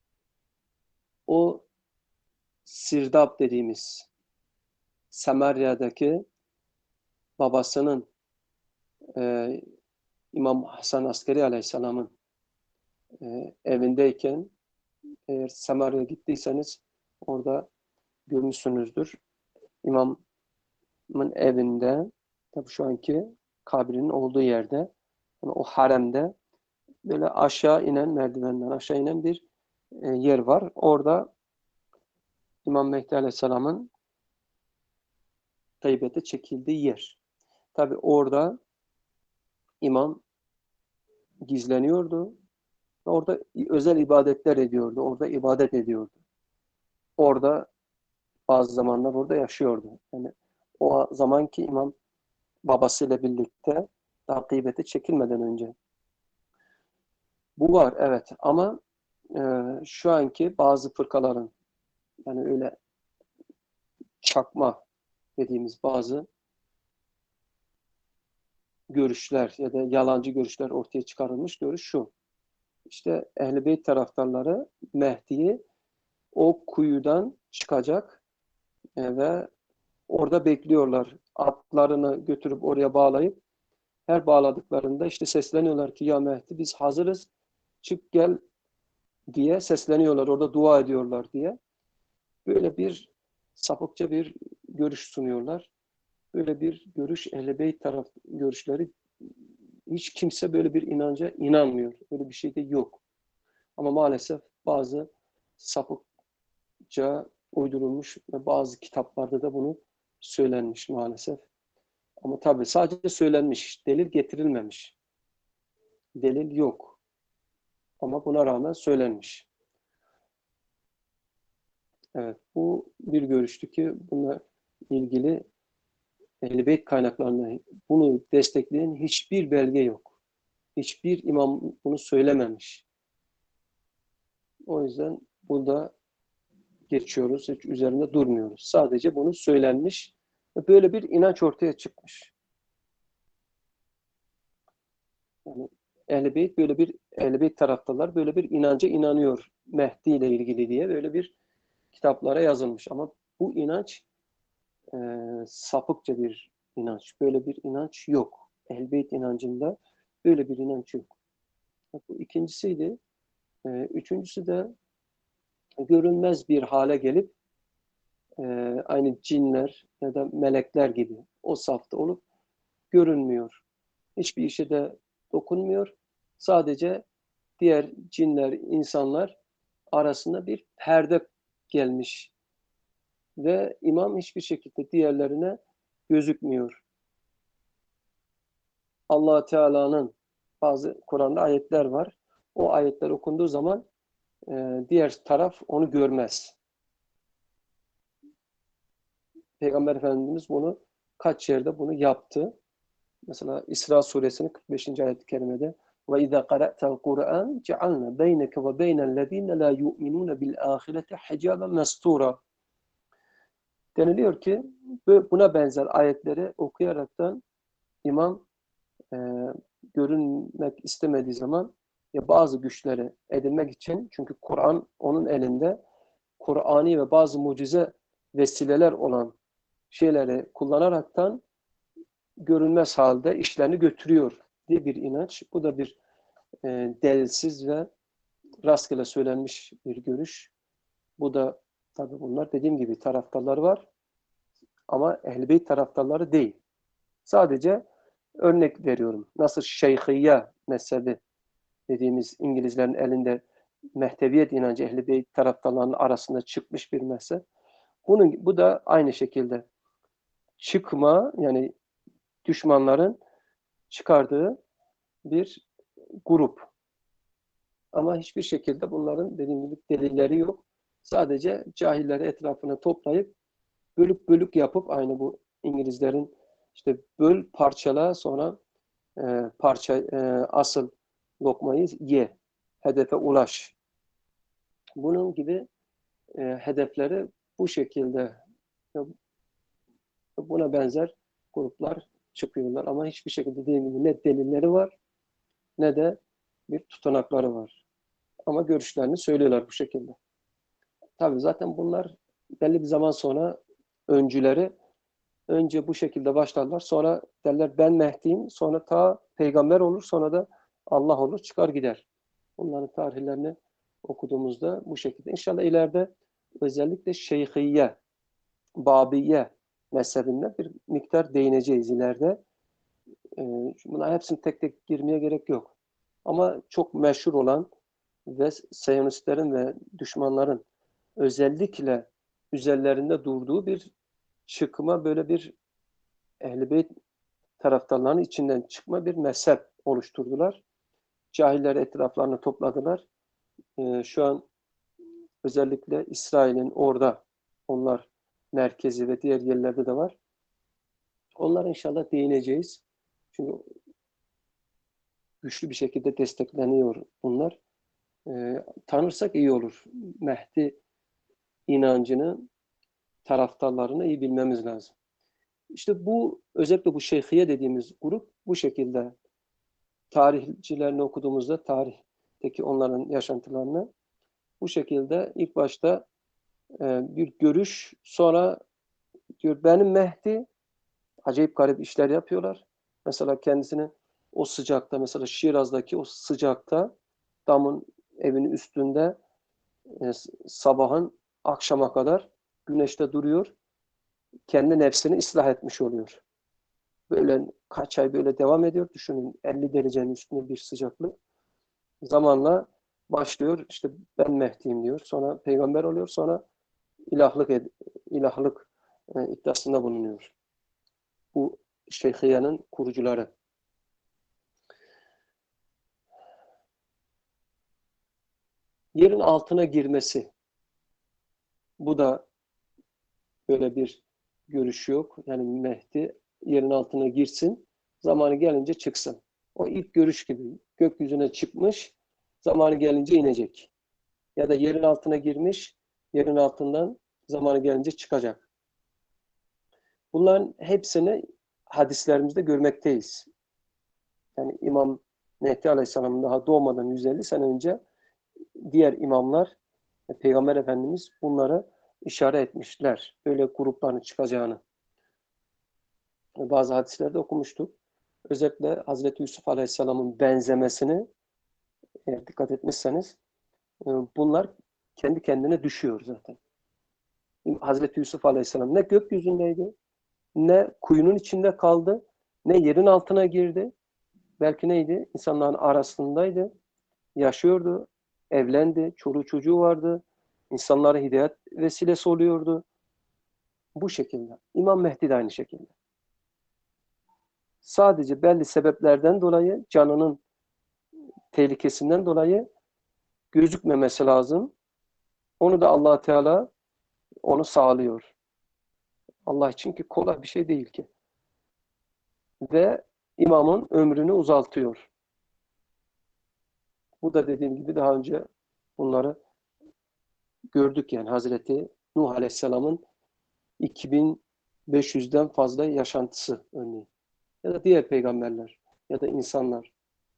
o Sirdap dediğimiz Samarya'daki babasının e, İmam Hasan Askeri Aleyhisselam'ın e, evindeyken eğer Samarya'ya gittiyseniz orada görmüşsünüzdür. İmamın evinde tabii şu anki kabrinin olduğu yerde yani o haremde böyle aşağı inen merdivenden aşağı inen bir e, yer var. Orada İmam Mehdi Aleyhisselam'ın taybete çekildiği yer. Tabii orada imam gizleniyordu. Orada özel ibadetler ediyordu. Orada ibadet ediyordu. Orada bazı zamanlar orada yaşıyordu. Yani o zamanki imam babasıyla birlikte daha gıybete çekilmeden önce. Bu var evet ama e, şu anki bazı fırkaların yani öyle çakma dediğimiz bazı görüşler ya da yalancı görüşler ortaya çıkarılmış görüş şu. İşte Ehl-i Beyt taraftarları Mehdi'yi o kuyudan çıkacak e, ve orada bekliyorlar. Atlarını götürüp oraya bağlayıp her bağladıklarında işte sesleniyorlar ki ya Mehdi biz hazırız, çık gel diye sesleniyorlar. Orada dua ediyorlar diye. Böyle bir sapıkça bir görüş sunuyorlar. Böyle bir görüş Ehl-i Beyt taraf görüşleri, hiç kimse böyle bir inanca inanmıyor. Böyle bir şey de yok. Ama maalesef bazı sapıkça uydurulmuş ve bazı kitaplarda da bunu söylenmiş maalesef. Ama tabii sadece söylenmiş, delil getirilmemiş. Delil yok. Ama buna rağmen söylenmiş. Evet, bu bir görüştü ki bununla ilgili Ehl-i Beyt kaynaklarında bunu destekleyen hiçbir belge yok. Hiçbir imam bunu söylememiş. O yüzden burada geçiyoruz, hiç üzerinde durmuyoruz. Sadece bunu söylenmiş ve böyle bir inanç ortaya çıkmış. Yani Ehl-i Beyt böyle bir Ehl-i Beyt taraftalar böyle bir inanca inanıyor Mehdi ile ilgili diye böyle bir kitaplara yazılmış. Ama bu inanç e, sapıkça bir inanç. Böyle bir inanç yok. Ehl-i Beyt inancında böyle bir inanç yok. Bu ikincisiydi. E, üçüncüsü de görünmez bir hale gelip e, aynı cinler ya da melekler gibi o safta olup görünmüyor. Hiçbir işe de dokunmuyor. Sadece diğer cinler, insanlar arasında bir perde gelmiş ve imam hiçbir şekilde diğerlerine gözükmüyor. Allah Teala'nın bazı Kur'an'da ayetler var. O ayetler okunduğu zaman e, diğer taraf onu görmez. Peygamber Efendimiz bunu kaç yerde bunu yaptı. Mesela İsra suresinin kırk beşinci ayet-i kerimede ve izâ qara'tel Kur'an cealna beyneke ve beynellezîne lâ yu'minûne bil âhireti hicâben mestûrâ. Deniliyor ki buna benzer ayetleri okuyaraktan imam e, görünmek istemediği zaman ya bazı güçleri edinmek için, çünkü Kur'an onun elinde, Kur'ani ve bazı mucize vesileler olan şeyleri kullanaraktan görünmez halde işlerini götürüyor diye bir inanç. Bu da bir e, delilsiz ve rastgele söylenmiş bir görüş. Bu da tabii bunlar dediğim gibi taraftarları var ama Ehl-i Beyt taraftarları değil. Sadece örnek veriyorum. Nasıl Şeyhiyye mezhebi dediğimiz İngilizlerin elinde Mehdeviyet inancı Ehl-i Beyt taraftarlarının arasında çıkmış bir mezhep. Bunun, bu da aynı şekilde çıkma, yani düşmanların çıkardığı bir grup. Ama hiçbir şekilde bunların dediğim gibi delilleri yok. Sadece cahilleri etrafına toplayıp bölük bölük yapıp aynı bu İngilizlerin işte böl, parçala, sonra e, parça e, asıl lokmayı ye, hedefe ulaş. Bunun gibi e, hedefleri bu şekilde, buna benzer gruplar çıkıyorlar ama hiçbir şekilde dediğim gibi ne delilleri var ne de bir tutanakları var. Ama görüşlerini söylüyorlar bu şekilde. Tabii zaten bunlar belli bir zaman sonra öncüleri önce bu şekilde başlarlar. Sonra derler ben Mehdi'yim. Sonra ta peygamber olur. Sonra da Allah olur. Çıkar gider. Bunların tarihlerini okuduğumuzda bu şekilde. İnşallah ileride özellikle Şeyhiye, Babiye mezhebinde bir miktar değineceğiz ileride. Bunlar hepsini tek tek girmeye gerek yok. Ama çok meşhur olan ve Siyonistlerin ve düşmanların özellikle üzerlerinde durduğu bir çıkma, böyle bir Ehl-i Beyt taraftarlarının içinden çıkma bir mezhep oluşturdular. Cahilleri etraflarına topladılar. Ee, şu an özellikle İsrail'in orada, onlar merkezi ve diğer yerlerde de var. Onlara inşallah değineceğiz. Çünkü güçlü bir şekilde destekleniyor bunlar. Ee, tanırsak iyi olur. Mehdi inancını, taraftarlarını iyi bilmemiz lazım. İşte bu, özellikle bu Şeyhiye dediğimiz grup bu şekilde tarihçilerini okuduğumuzda tarihteki onların yaşantılarını bu şekilde ilk başta e, bir görüş. Sonra diyor benim Mehdi, acayip garip işler yapıyorlar. Mesela kendisini o sıcakta, mesela Şiraz'daki o sıcakta damın evinin üstünde e, sabahın akşama kadar güneşte duruyor. Kendi nefsini ıslah etmiş oluyor. Böyle kaç ay böyle devam ediyor. Düşünün elli derecenin üstünde bir sıcaklık. Zamanla başlıyor işte ben Mehdi'yim diyor. Sonra peygamber oluyor. Sonra ilahlık ed- ilahlık e, iddiasında bulunuyor. Bu Şeyhiye'nin kurucuları. Yerin altına girmesi. Bu da böyle bir görüş yok. Yani Mehdi yerin altına girsin, zamanı gelince çıksın. O ilk görüş gibi. Gökyüzüne çıkmış, zamanı gelince inecek. Ya da yerin altına girmiş, yerin altından zamanı gelince çıkacak. Bunların hepsini hadislerimizde görmekteyiz. Yani İmam Mehdi Aleyhisselam'ın daha doğmadan yüz elli sene önce diğer imamlar, Peygamber Efendimiz bunları işaret etmişler. Böyle grupların çıkacağını. Bazı hadislerde okumuştuk. Özellikle Hazreti Yusuf Aleyhisselam'ın benzemesini eğer dikkat etmişseniz bunlar kendi kendine düşüyor zaten. Hazreti Yusuf Aleyhisselam ne gökyüzündeydi, ne kuyunun içinde kaldı, ne yerin altına girdi. Belki neydi? İnsanların arasındaydı, yaşıyordu, evlendi, çoluğu çocuğu vardı, insanlara hidayet vesilesi oluyordu. Bu şekilde. İmam Mehdi de aynı şekilde. Sadece belli sebeplerden dolayı, canının tehlikesinden dolayı gözükmemesi lazım. Onu da Allah Teala onu sağlıyor. Allah için ki kolay bir şey değil ki. Ve imamın ömrünü uzaltıyor. Bu da dediğim gibi daha önce bunları gördük yani Hazreti Nuh Aleyhisselam'ın iki bin beş yüzden fazla yaşantısı örneğin. Ya da diğer peygamberler ya da insanlar.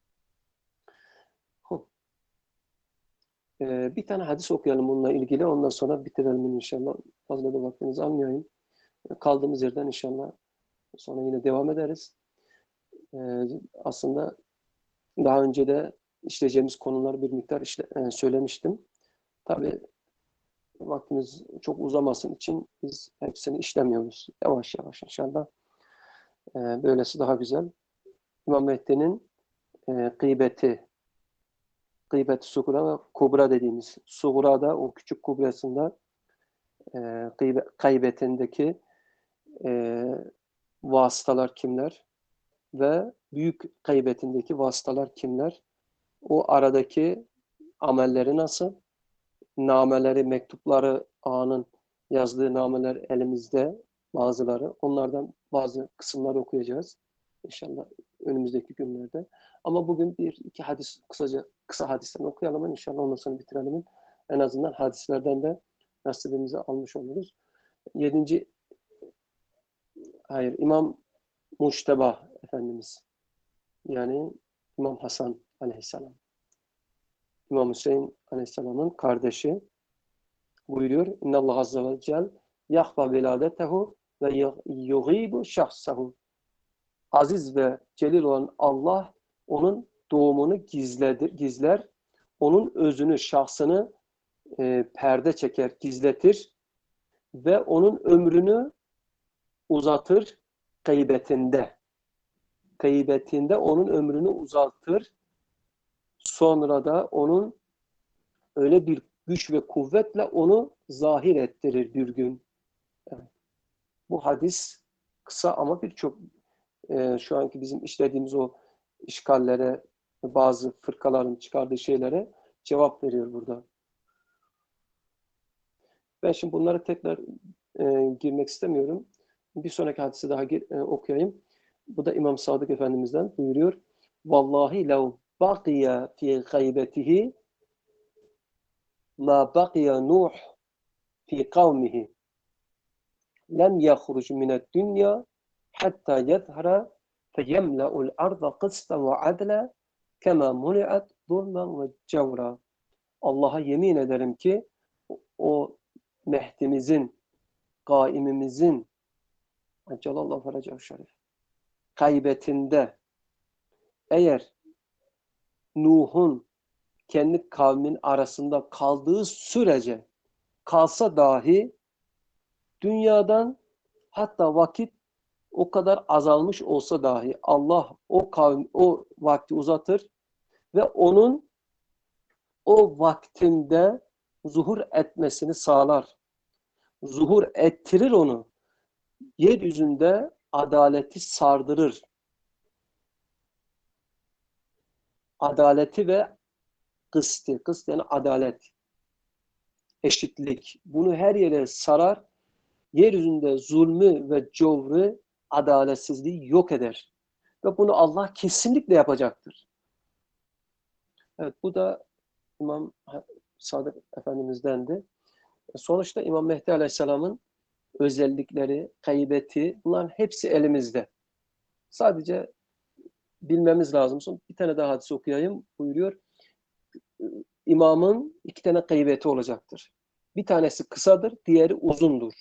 Ee, bir tane hadis okuyalım bununla ilgili. Ondan sonra bitirelim inşallah. Fazla da vaktinizi almayayım. Kaldığımız yerden inşallah sonra yine devam ederiz. Ee, aslında daha önce de işleyeceğimiz konuları bir miktar işle, e, söylemiştim. Tabii vaktimiz çok uzamasın için biz hepsini işlemiyoruz. Yavaş yavaş inşallah. Ee, böylesi daha güzel. İmam Mehdi'nin e, gıybeti, gıybet-i sugura ve kubra dediğimiz. Sugura'da o küçük kubresinde e, gıybe, gaybetindeki e, vasıtalar kimler ve büyük gaybetindeki vasıtalar kimler? O aradaki amelleri nasıl? Nameleri, mektupları, ağanın yazdığı nameler elimizde bazıları. Onlardan bazı kısımları okuyacağız. İnşallah önümüzdeki günlerde. Ama bugün bir iki hadis kısaca kısa hadislerini okuyalım inşallah ondan sonra bitirelim. En azından hadislerden de nasibimizi almış oluruz. Yedinci hayır İmam Muşteba Efendimiz. Yani İmam Hasan Aleyhisselam. İmam Hüseyin Aleyhisselam'ın kardeşi buyuruyor. İnnallah azze ve cel yahfa veladetehu ve yugibu şahsahu. Aziz ve celil olan Allah onun doğumunu gizledir, gizler. Onun özünü, şahsını e, perde çeker, gizletir ve onun ömrünü uzatır gıybetinde. Gıybetinde onun ömrünü uzatır. Sonra da onun öyle bir güç ve kuvvetle onu zahir ettirir bir gün. Evet. Bu hadis kısa ama birçok e, şu anki bizim işlediğimiz o işgallere, bazı fırkaların çıkardığı şeylere cevap veriyor burada. Ben şimdi bunları tekrar e, girmek istemiyorum. Bir sonraki hadisi daha e, okuyayım. Bu da İmam Sadık Efendimiz'den buyuruyor. Vallahi lev baqiya fi gaybetihi ma baqiya Nuh fi kavmihi lem yahruc mined dünya hatta yethara feyemla'ul arda kıstan ve adla kema muni'at zulmen ve cevra. Allah'a yemin ederim ki o Mehdimizin, kaimimizin Celallah Feracahu Şerif gaybetinde eğer Nuh'un kendi kavmin arasında kaldığı sürece kalsa dahi dünyadan hatta vakit o kadar azalmış olsa dahi Allah o kavim, o vakti uzatır ve onun o vaktinde zuhur etmesini sağlar. Zuhur ettirir onu. Yeryüzünde adaleti sardırır. Adaleti ve kıstı. Kıst yani adalet. Eşitlik. Bunu her yere sarar. Yeryüzünde zulmü ve cevri, adaletsizliği yok eder. Ve bunu Allah kesinlikle yapacaktır. Evet, bu da İmam Sadık Efendimiz'dendi. Sonuçta İmam Mehdi Aleyhisselam'ın özellikleri, gaybeti, bunların hepsi elimizde. Sadece bilmemiz lazım. Son bir tane daha hadis okuyayım. Buyuruyor. İmamın iki tane gaybeti olacaktır. Bir tanesi kısadır, diğeri uzundur.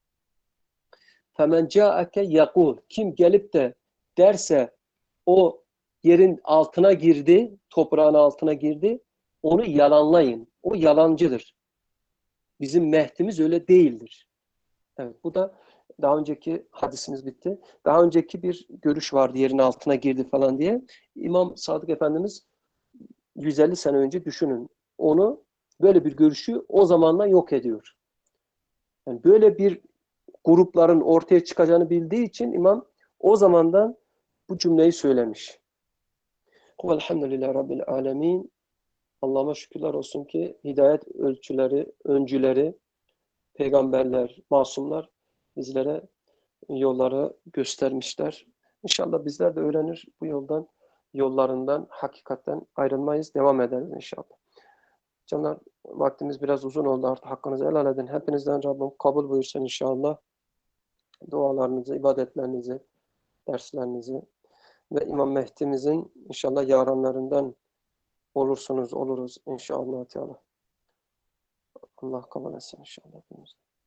Femen ca'ake yakul. Kim gelip de derse o yerin altına girdi, toprağın altına girdi, onu yalanlayın. O yalancıdır. Bizim Mehdi'miz öyle değildir. Evet, bu da daha önceki hadisimiz bitti. Daha önceki bir görüş vardı, yerin altına girdi falan diye. İmam Sadık Efendimiz yüz elli sene önce düşünün. Onu, böyle bir görüşü o zamandan yok ediyor. Yani böyle bir grupların ortaya çıkacağını bildiği için İmam o zamandan bu cümleyi söylemiş. Velhamdülillahi Rabbil alemin. Allah'ıma şükürler olsun ki hidayet ölçüleri, öncüleri, peygamberler, masumlar bizlere yolları göstermişler. İnşallah bizler de öğrenir bu yoldan, yollarından, hakikatten ayrılmayız, devam ederiz inşallah. Canlar, vaktimiz biraz uzun oldu artık, hakkınızı helal edin. Hepinizden Rabbim kabul buyursun inşallah. Dualarınızı, ibadetlerinizi, derslerinizi ve İmam Mehdi'mizin inşallah yaranlarından olursunuz, oluruz inşallah Teala. Allah kabul etsin inşallah.